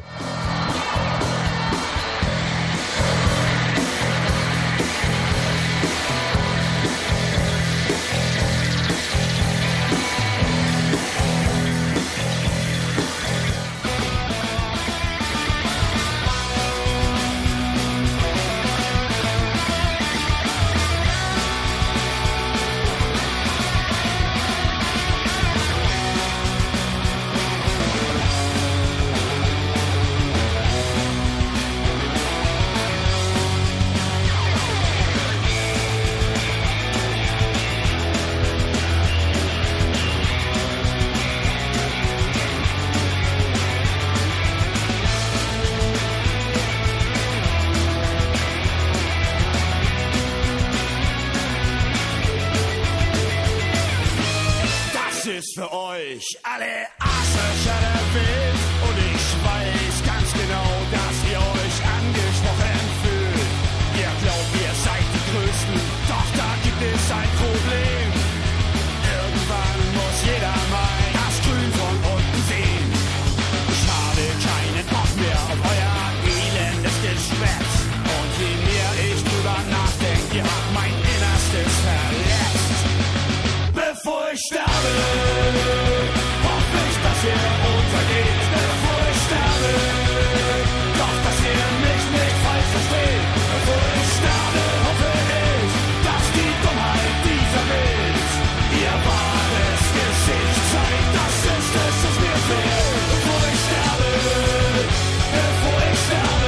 euch alle Arschlöcher der Welt. Und ich weiß ganz genau, dass ihr euch angesprochen fühlt. Ihr glaubt, ihr seid die Größten, doch da gibt es ein Problem. Irgendwann muss jeder mal das Grün von unten sehen. Ich habe keinen Bock mehr auf euer elendes Geschwätz. Und je mehr ich drüber nachdenke, ihr habt mein Innerstes verletzt. Bevor ich sterbe, hoffe ich, dass ihr untergeht. Bevor ich sterbe, doch dass ihr mich nicht falsch versteht. Bevor ich sterbe, hoffe ich, dass die Dummheit dieser Welt ihr wahres Gesicht zeigt. Das ist es, was mir fehlt. Bevor ich sterbe, bevor ich sterbe.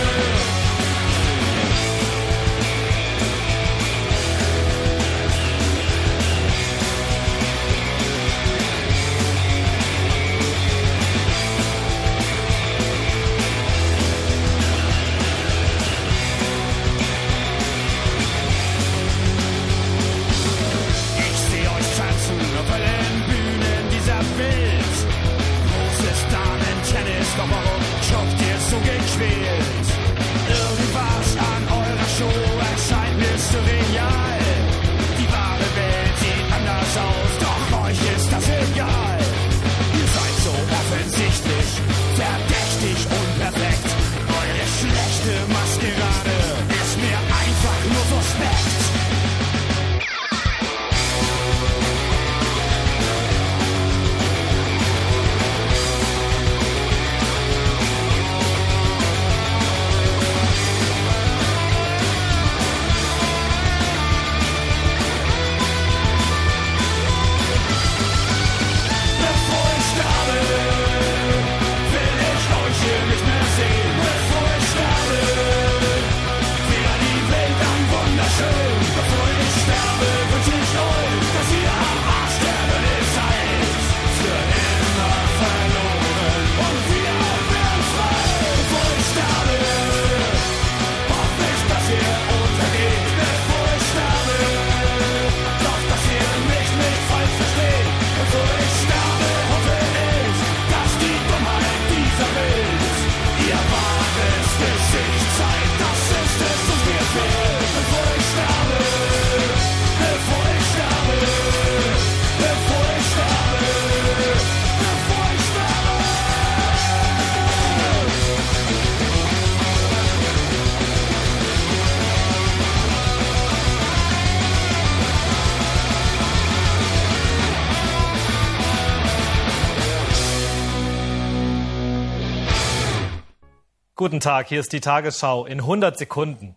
Doch warum schockt ihr so gequält? Irgendwas an eurer Show erscheint mir surreal. Die wahre Welt sieht anders aus, doch euch ist das egal. Ihr seid so offensichtlich, verdächtig und perfekt. Eure schlechte Maskerade ist mir einfach nur suspekt. Guten Tag, hier ist die Tagesschau in hundert Sekunden.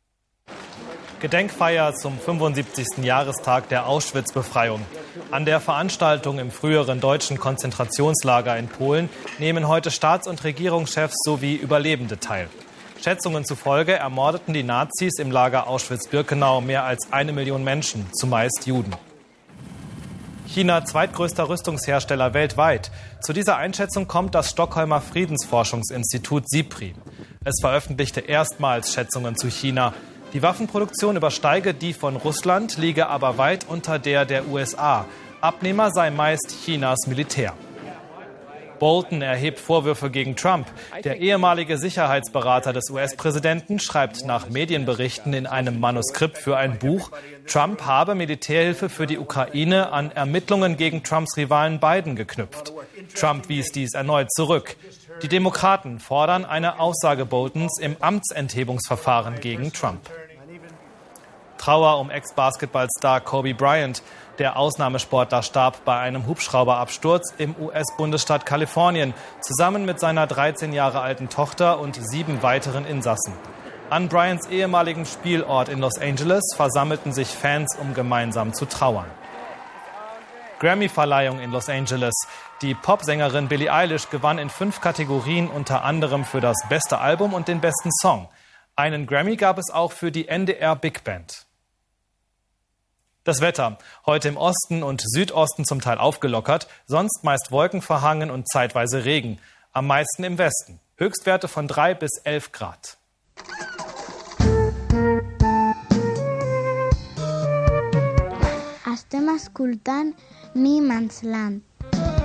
Gedenkfeier zum fünfundsiebzigsten Jahrestag der Auschwitz-Befreiung. An der Veranstaltung im früheren deutschen Konzentrationslager in Polen nehmen heute Staats- und Regierungschefs sowie Überlebende teil. Schätzungen zufolge ermordeten die Nazis im Lager Auschwitz-Birkenau mehr als eine Million Menschen, zumeist Juden. China zweitgrößter Rüstungshersteller weltweit. Zu dieser Einschätzung kommt das Stockholmer Friedensforschungsinstitut SIPRI. Es veröffentlichte erstmals Schätzungen zu China. Die Waffenproduktion übersteige die von Russland, liege aber weit unter der der U S A. Abnehmer sei meist Chinas Militär. Bolton erhebt Vorwürfe gegen Trump. Der ehemalige Sicherheitsberater des U S-Präsidenten schreibt nach Medienberichten in einem Manuskript für ein Buch, Trump habe Militärhilfe für die Ukraine an Ermittlungen gegen Trumps Rivalen Biden geknüpft. Trump wies dies erneut zurück. Die Demokraten fordern eine Aussage Boltons im Amtsenthebungsverfahren gegen Trump. Trauer um Ex-Basketballstar Kobe Bryant. Der Ausnahmesportler starb bei einem Hubschrauberabsturz im U S-Bundesstaat Kalifornien, zusammen mit seiner dreizehn Jahre alten Tochter und sieben weiteren Insassen. An Bryants ehemaligem Spielort in Los Angeles versammelten sich Fans, um gemeinsam zu trauern. Grammy-Verleihung in Los Angeles. Die Popsängerin Billie Eilish gewann in fünf Kategorien, unter anderem für das beste Album und den besten Song. Einen Grammy gab es auch für die N D R Big Band. Das Wetter. Heute im Osten und Südosten zum Teil aufgelockert, sonst meist wolkenverhangen und zeitweise Regen. Am meisten im Westen. Höchstwerte von drei bis elf Grad. Estem escoltant Niemandsland.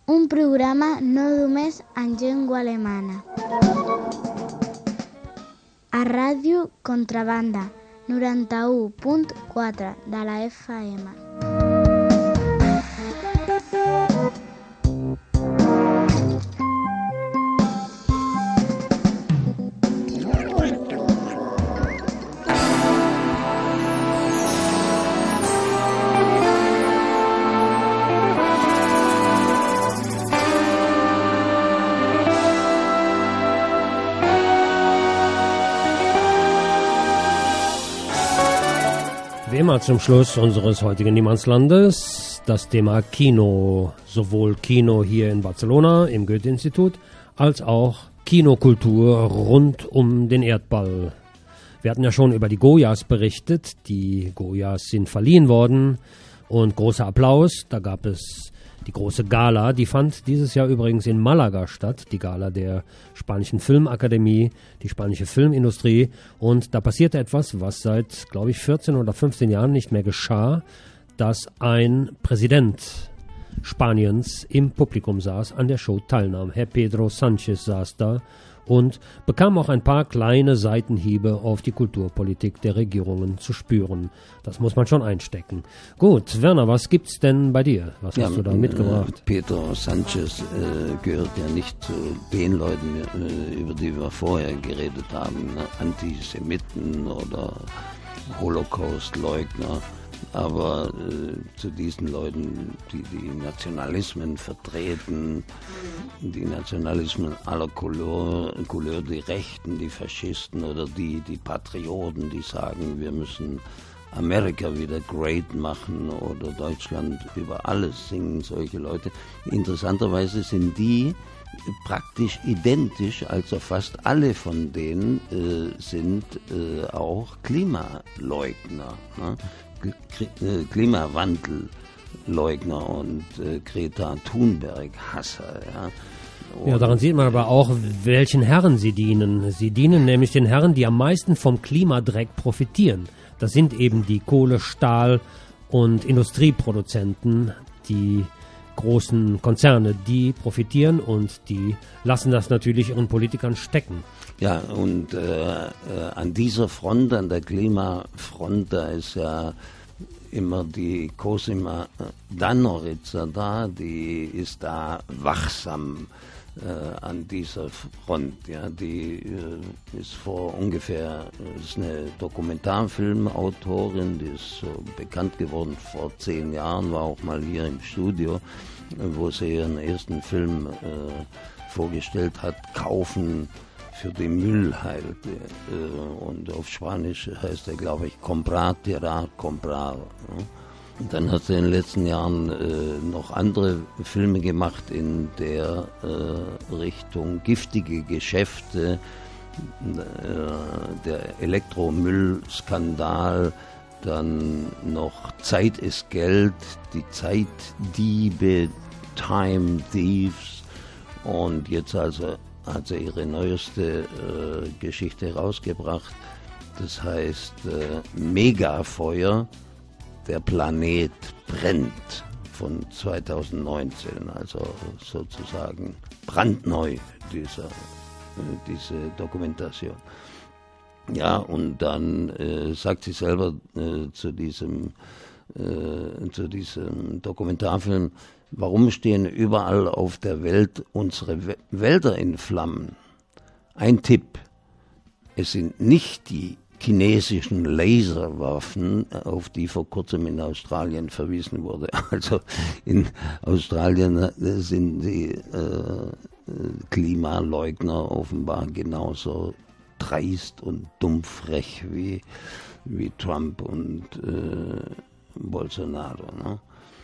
un programa no només en llengua alemana. A Ràdio Contrabanda, noranta-u punt quatre de la F M. Wie immer zum Schluss unseres heutigen Niemandslandes das Thema Kino. Sowohl Kino hier in Barcelona im Goethe-Institut als auch Kinokultur rund um den Erdball. Wir hatten ja schon über die Goyas berichtet. Die Goyas sind verliehen worden und großer Applaus. Da gab es die große Gala, die fand dieses Jahr übrigens in Malaga statt, die Gala der spanischen Filmakademie, die spanische Filmindustrie. Und da passierte etwas, was seit, glaube ich, vierzehn oder fünfzehn Jahren nicht mehr geschah, dass ein Präsident Spaniens im Publikum saß, an der Show teilnahm. Herr Pedro Sánchez saß da und bekam auch ein paar kleine Seitenhiebe auf die Kulturpolitik der Regierungen zu spüren. Das muss man schon einstecken. Gut, Werner, was gibt's denn bei dir? Was ja, hast du da mitgebracht? Pedro Sánchez äh, gehört ja nicht zu den Leuten, äh, über die wir vorher geredet haben, ne? Antisemiten oder Holocaust-Leugner. Aber äh, zu diesen Leuten, die die Nationalismen vertreten, die Nationalismen aller Couleur, Couleur, die Rechten, die Faschisten oder die, die Patrioten, die sagen, wir müssen Amerika wieder great machen oder Deutschland über alles singen, solche Leute. Interessanterweise sind die praktisch identisch, also fast alle von denen äh, sind äh, auch Klimaleugner, ne? Klimawandelleugner und äh, Greta Thunberg-Hasser. Ja. Ja, daran sieht man aber auch, welchen Herren sie dienen. Sie dienen nämlich den Herren, die am meisten vom Klimadreck profitieren. Das sind eben die Kohle-, Stahl- und Industrieproduzenten, die großen Konzerne, die profitieren und die lassen das natürlich ihren Politikern stecken. Ja, und äh, äh, an dieser Front, an der Klimafront, da ist ja immer die Cosima Danoritza da, die ist da wachsam äh, an dieser Front. Ja, die äh, ist vor ungefähr, ist eine Dokumentarfilmautorin, die ist so bekannt geworden vor zehn Jahren, war auch mal hier im Studio, wo sie ihren ersten Film äh, vorgestellt hat, Kaufen für die Müllhalde. Äh, und auf Spanisch heißt er, glaube ich, comprar, tirar, comprar. Und dann hat sie in den letzten Jahren äh, noch andere Filme gemacht in der äh, Richtung giftige Geschäfte, äh, der Elektromüllskandal, dann noch Zeit ist Geld, die Zeitdiebe, Time Thieves, und jetzt also hat sie ihre neueste äh, Geschichte rausgebracht. Das heißt äh, Megafeuer, der Planet brennt, von zweitausendneunzehn, also sozusagen brandneu, dieser, äh, diese Dokumentation. Ja, und dann äh, sagt sie selber äh, zu diesem, äh, zu diesem Dokumentarfilm, warum stehen überall auf der Welt unsere Wälder in Flammen? Ein Tipp, es sind nicht die chinesischen Laserwaffen, auf die vor kurzem in Australien verwiesen wurde. Also in Australien sind die äh, Klimaleugner offenbar genauso dreist und dummfrech wie, wie Trump und äh, Bolsonaro, ne?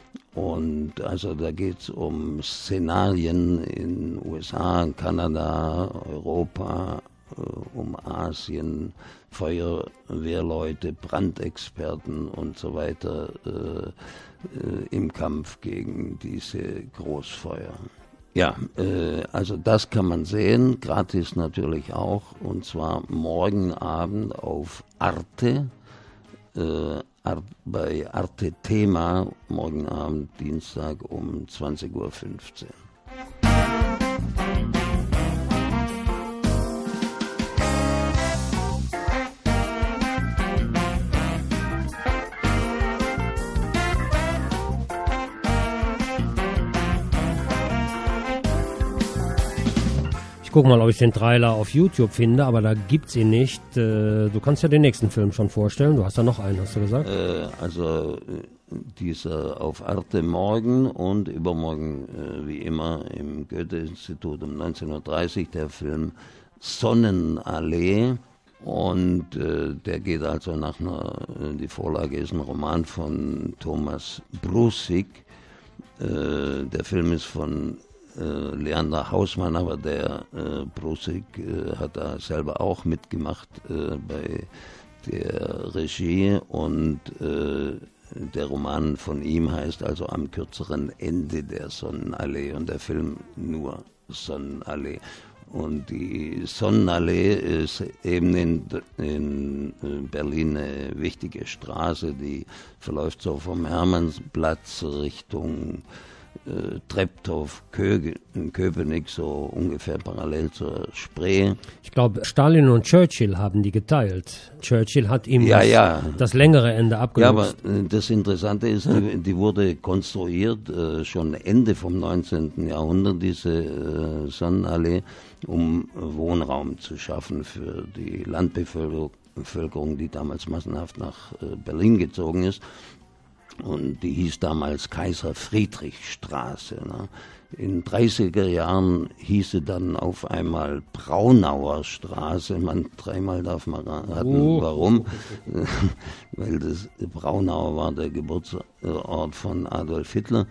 Und also da geht es um Szenarien in U S A, Kanada, Europa, äh, um Asien, Feuerwehrleute, Brandexperten und so weiter äh, äh, im Kampf gegen diese Großfeuer. Ja, äh, also das kann man sehen, gratis natürlich auch, und zwar morgen Abend auf Arte, äh, bei Arte Thema, morgen Abend, Dienstag um zwanzig Uhr fünfzehn. gucke mal, ob ich den Trailer auf YouTube finde, aber da gibt's ihn nicht. Äh, du kannst ja den nächsten Film schon vorstellen. Du hast da noch einen, hast du gesagt? Äh, also dieser auf Arte morgen und übermorgen, äh, wie immer, im Goethe-Institut um neunzehn Uhr dreißig, der Film Sonnenallee. Und äh, der geht also nach einer, die Vorlage ist ein Roman von Thomas Brusig. Äh, der Film ist von äh, Leander Hausmann, aber der äh, Brusig äh, hat da selber auch mitgemacht äh, bei der Regie und äh, der Roman von ihm heißt also Am kürzeren Ende der Sonnenallee und der Film nur Sonnenallee. Und die Sonnenallee ist eben in, in Berlin eine wichtige Straße, die verläuft so vom Hermannsplatz Richtung äh, Treptow, Kö- Köpenick, so ungefähr parallel zur Spree. Ich glaube, Stalin und Churchill haben die geteilt. Churchill hat ihm ja, das, ja. das längere Ende abgenommen. Ja, aber äh, das Interessante ist, die, die wurde konstruiert äh, schon Ende vom neunzehnten Jahrhundert, diese äh, Sonnenallee, um Wohnraum zu schaffen für die Landbevölkerung, die damals massenhaft nach äh, Berlin gezogen ist. Und die hieß damals Kaiser-Friedrich-Straße. Ne? In den dreißiger Jahren hieß sie dann auf einmal Braunauer Straße. Man dreimal darf man raten, oh. Warum? Weil das Braunauer war der Geburtsort von Adolf Hitler.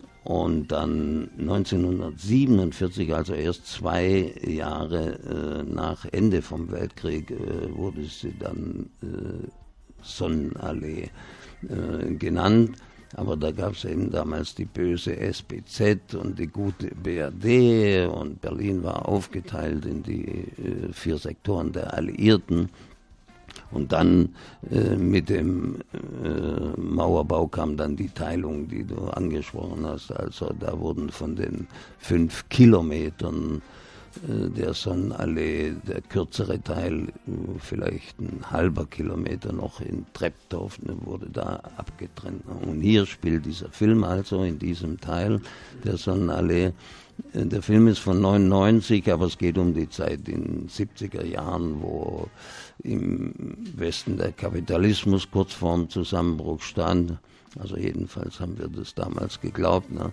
Und dann neunzehnhundertsiebenundvierzig, also erst zwei Jahre äh, nach Ende vom Weltkrieg, äh, wurde sie dann äh, Sonnenallee äh, genannt. Aber da gab es eben damals die böse S B Z und die gute B R D und Berlin war aufgeteilt in die äh, vier Sektoren der Alliierten. Und dann äh, mit dem äh, Mauerbau kam dann die Teilung, die du angesprochen hast. Also da wurden von den fünf Kilometern äh, der Sonnenallee der kürzere Teil, äh, vielleicht ein halber Kilometer noch in Treptow, ne, wurde da abgetrennt. Und hier spielt dieser Film also in diesem Teil der Sonnenallee. Der Film ist von neunundneunzig, aber es geht um die Zeit in den siebziger Jahren, wo im Westen der Kapitalismus kurz vorm Zusammenbruch stand. Also jedenfalls haben wir das damals geglaubt. Ne?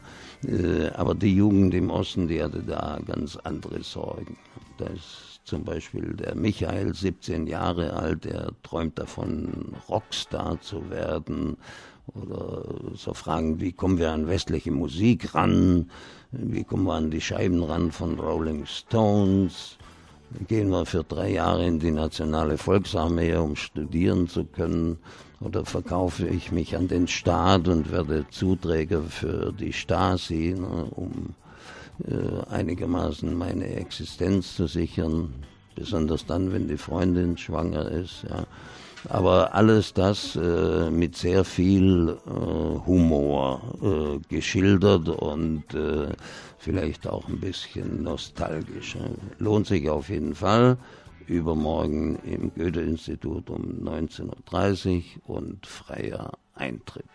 Aber die Jugend im Osten, die hatte da ganz andere Sorgen. Da ist zum Beispiel der Michael, siebzehn Jahre alt, der träumt davon, Rockstar zu werden. Oder so Fragen, wie kommen wir an westliche Musik ran? Wie kommen wir an die Scheiben ran von Rolling Stones? Gehen wir für drei Jahre in die Nationale Volksarmee, um studieren zu können? Oder verkaufe ich mich an den Staat und werde Zuträger für die Stasi, ne, um äh, einigermaßen meine Existenz zu sichern? Besonders dann, wenn die Freundin schwanger ist, ja. Aber alles das äh, mit sehr viel äh, Humor äh, geschildert und äh, vielleicht auch ein bisschen nostalgisch. Lohnt sich auf jeden Fall. Übermorgen im Goethe-Institut um neunzehn Uhr dreißig und freier Eintritt.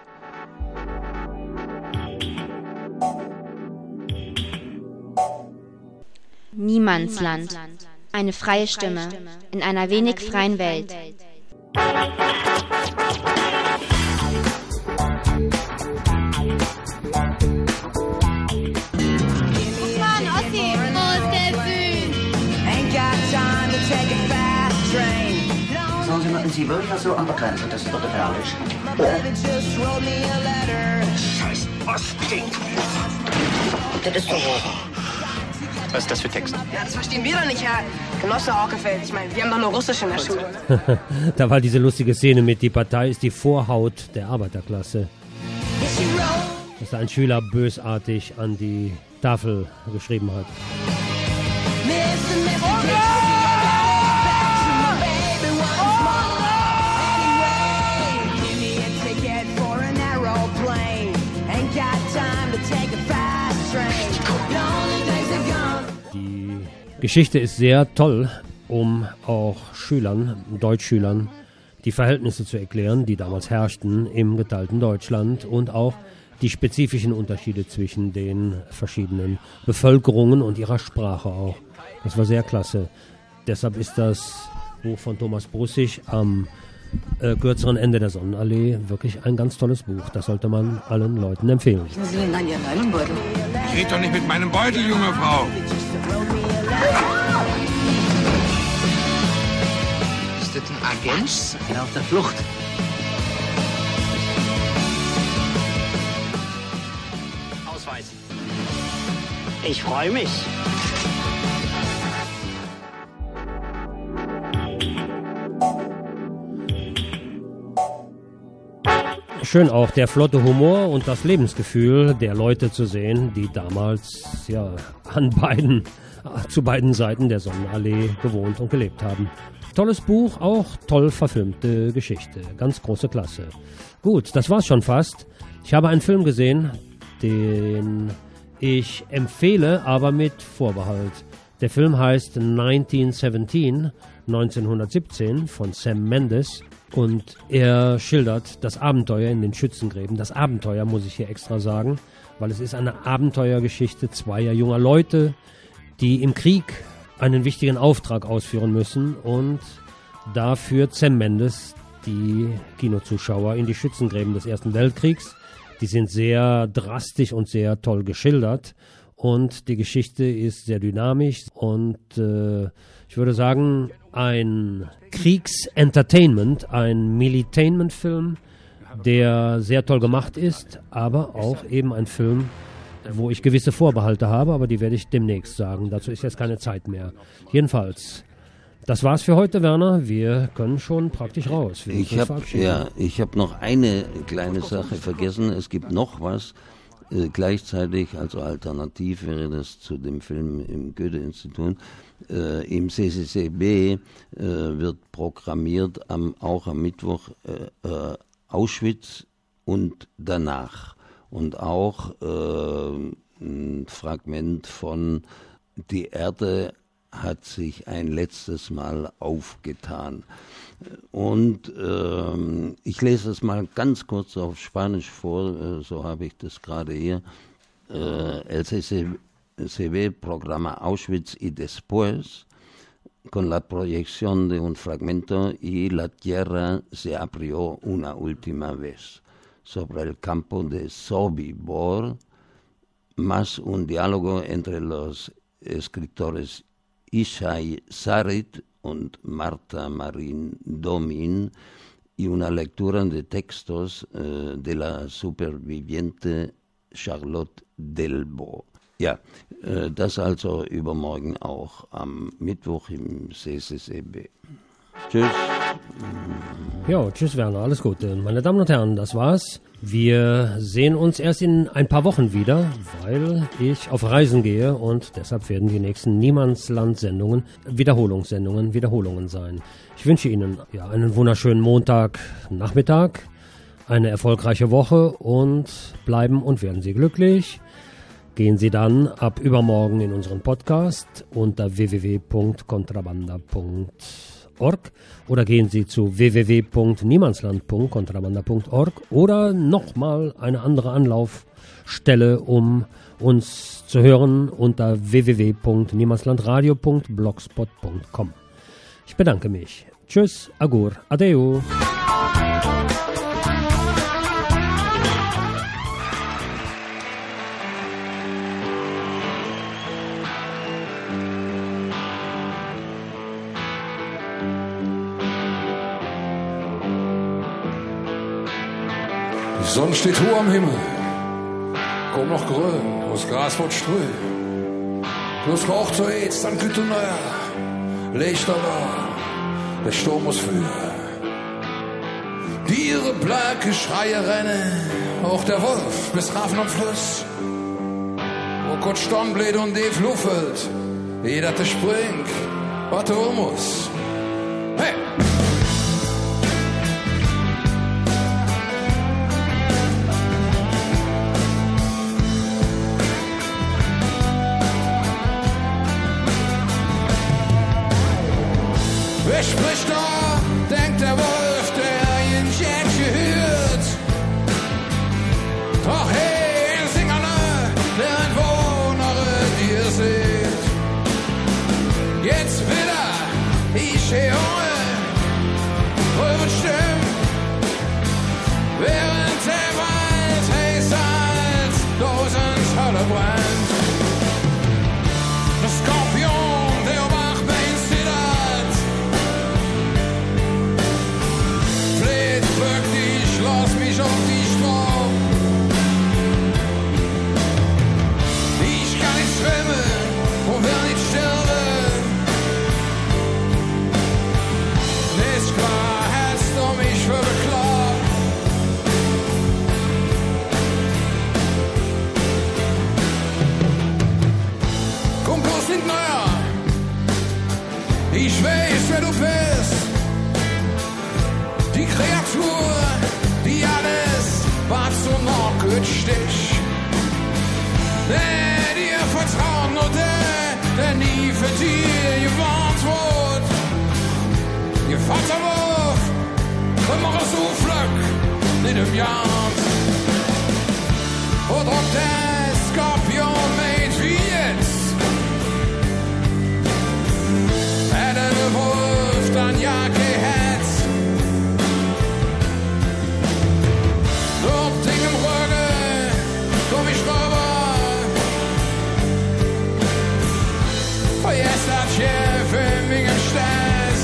Niemandsland. Eine freie Stimme in einer wenig freien Welt. Sagen Sie mal, Sie wohnen ja so an der Grenze, das ist doch gefährlich. Scheiß Ostsee. Das ist so hoch. Was ist das für Text? Ja, das verstehen wir doch nicht, Herr Genosse Augefeld. Ich meine, wir haben doch nur Russisch in der Schule. Da war diese lustige Szene mit, die Partei ist die Vorhaut der Arbeiterklasse. Dass da ein Schüler bösartig an die Tafel geschrieben hat. Die Geschichte ist sehr toll, um auch Schülern, Deutschschülern, die Verhältnisse zu erklären, die damals herrschten im geteilten Deutschland und auch die spezifischen Unterschiede zwischen den verschiedenen Bevölkerungen und ihrer Sprache auch. Das war sehr klasse. Deshalb ist das Buch von Thomas Brussig am äh, kürzeren Ende der Sonnenallee wirklich ein ganz tolles Buch. Das sollte man allen Leuten empfehlen. Richten Sie denn an Ihren Nylonbeutel? Ich rede doch nicht mit meinem Beutel, junge Frau. Ist das ein Agent? Ja, auf der Flucht. Ausweis. Ich freue mich. Schön auch der flotte Humor und das Lebensgefühl der Leute zu sehen, die damals ja an beiden, zu beiden Seiten der Sonnenallee gewohnt und gelebt haben. Tolles Buch, auch toll verfilmte Geschichte. Ganz große Klasse. Gut, das war's schon fast. Ich habe einen Film gesehen, den ich empfehle, aber mit Vorbehalt. Der Film heißt neunzehnhundertsiebzehn, neunzehnhundertsiebzehn von Sam Mendes. Und er schildert das Abenteuer in den Schützengräben. Das Abenteuer muss ich hier extra sagen, weil es ist eine Abenteuergeschichte zweier junger Leute, die im Krieg einen wichtigen Auftrag ausführen müssen. Und da führt Sam Mendes die Kinozuschauer in die Schützengräben des Ersten Weltkriegs. Die sind sehr drastisch und sehr toll geschildert. Und die Geschichte ist sehr dynamisch und äh, ich würde sagen, ein Kriegsentertainment, ein Militainment-Film, der sehr toll gemacht ist, aber auch eben ein Film, wo ich gewisse Vorbehalte habe, aber die werde ich demnächst sagen. Dazu ist jetzt keine Zeit mehr. Jedenfalls, das war's für heute, Werner. Wir können schon praktisch raus. Wir ich habe ja, ich habe noch eine kleine Sache vergessen. Es gibt noch was. Äh, gleichzeitig, also alternativ wäre das zu dem Film im Goethe-Institut, äh, im C C C B äh, wird programmiert am, auch am Mittwoch äh, äh, Auschwitz und danach. Und auch äh, ein Fragment von Die Erde hat sich ein letztes Mal aufgetan. Und ähm, ich lese es mal ganz kurz auf Spanisch vor, äh, so habe ich das gerade hier. Äh, el C C B programa Auschwitz y después, con la proyección de un fragmento y la tierra se abrió una última vez sobre el campo de Sobibor, más un diálogo entre los escritores Ishai Sarit und Marta Marín Domin y una lectura de textos eh, de la superviviente Charlotte Delbo. Ja, äh, das also übermorgen auch am Mittwoch im C C C B. Tschüss. Ja, tschüss Werner, alles Gute. Meine Damen und Herren, das war's. Wir sehen uns erst in ein paar Wochen wieder, weil ich auf Reisen gehe und deshalb werden die nächsten Niemandsland-Sendungen Wiederholungssendungen, Wiederholungen sein. Ich wünsche Ihnen ja einen wunderschönen Montagnachmittag, eine erfolgreiche Woche und bleiben und werden Sie glücklich. Gehen Sie dann ab übermorgen in unseren Podcast unter w w w punkt kontrabanda punkt org oder gehen Sie zu w w w punkt niemandsland punkt kontrabanda punkt org oder nochmal eine andere Anlaufstelle, um uns zu hören unter w w w punkt niemandslandradio punkt blogspot punkt com. Ich bedanke mich. Tschüss, agur, adeu. Die Sonne steht hoch am Himmel, komm noch grün, das Gras wird ström. Du hast raucht so jetzt, dann kütt und neuer, Lichter da, der Sturm muss führen. Die ihre blanke Schreie rennen, auch der Wolf bis Hafen und Fluss. Wo kurz Stornbläht und die fluffelt, jeder der springt, was er muss. Hey! Wer spricht da, denkt der Wolf, der ihn Jäckchen hört. Doch hey, sing alle, der Einwohner, die ihr seht. weißt, wer du bist. Die Kreatur, die alles, was so noch gut stich. Der dir vertrauen und der, der nie für dir gewarnt wird. Ihr Vaterwurf, immer so flöck, nicht im Jahr. Und ob der Skorpion meint wie jetzt, hätte der Wolf dann ja gehetzt. Durch Ding im Rücken, komm ich rüber. Vergesst das Chef im Ingenstess.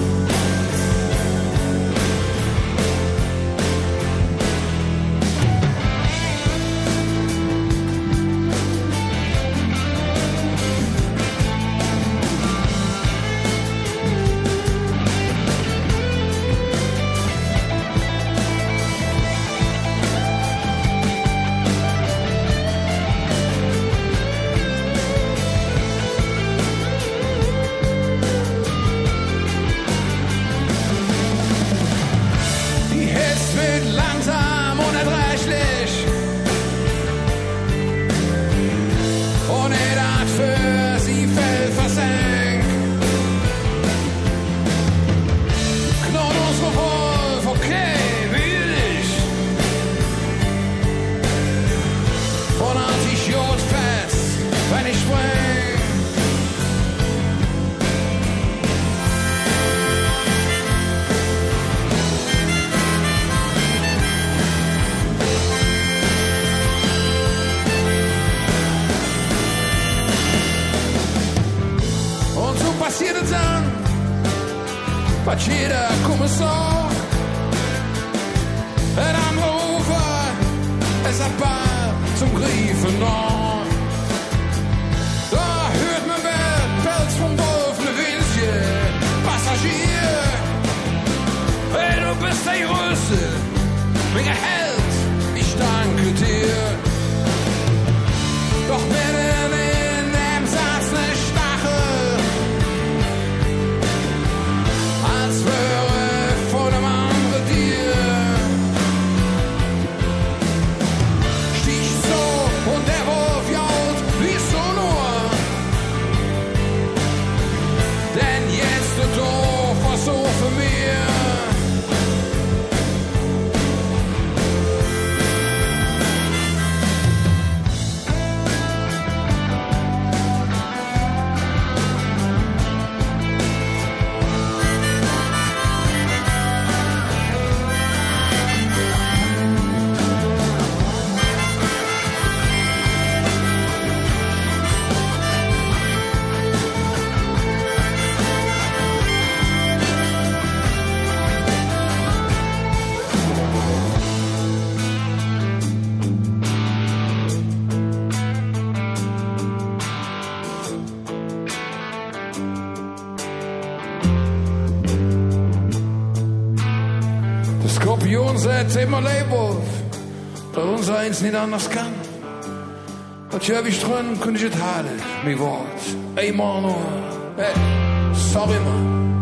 Passiert es dann, was jeder Kommissar, ein Anrufer, es hat Bar zum Griefen noch. Da hört man mit Pelz vom Wolf ne Winzchen, Passagier. Hey, du bist der Größte, mein Held, ich danke dir. Doch mitten in dem Satz ne Stachel, als wäre vor dem anderen dir. Stich so und der Wolf jault wie so nur. Denn jetzt der Dorf war so für mir. Skorpion sagt immer Leibwolf, da uns eins nicht anders kann. Was ich ich dran, kann ich es halten, mein Wort. Einmal nur, hey, sorry man.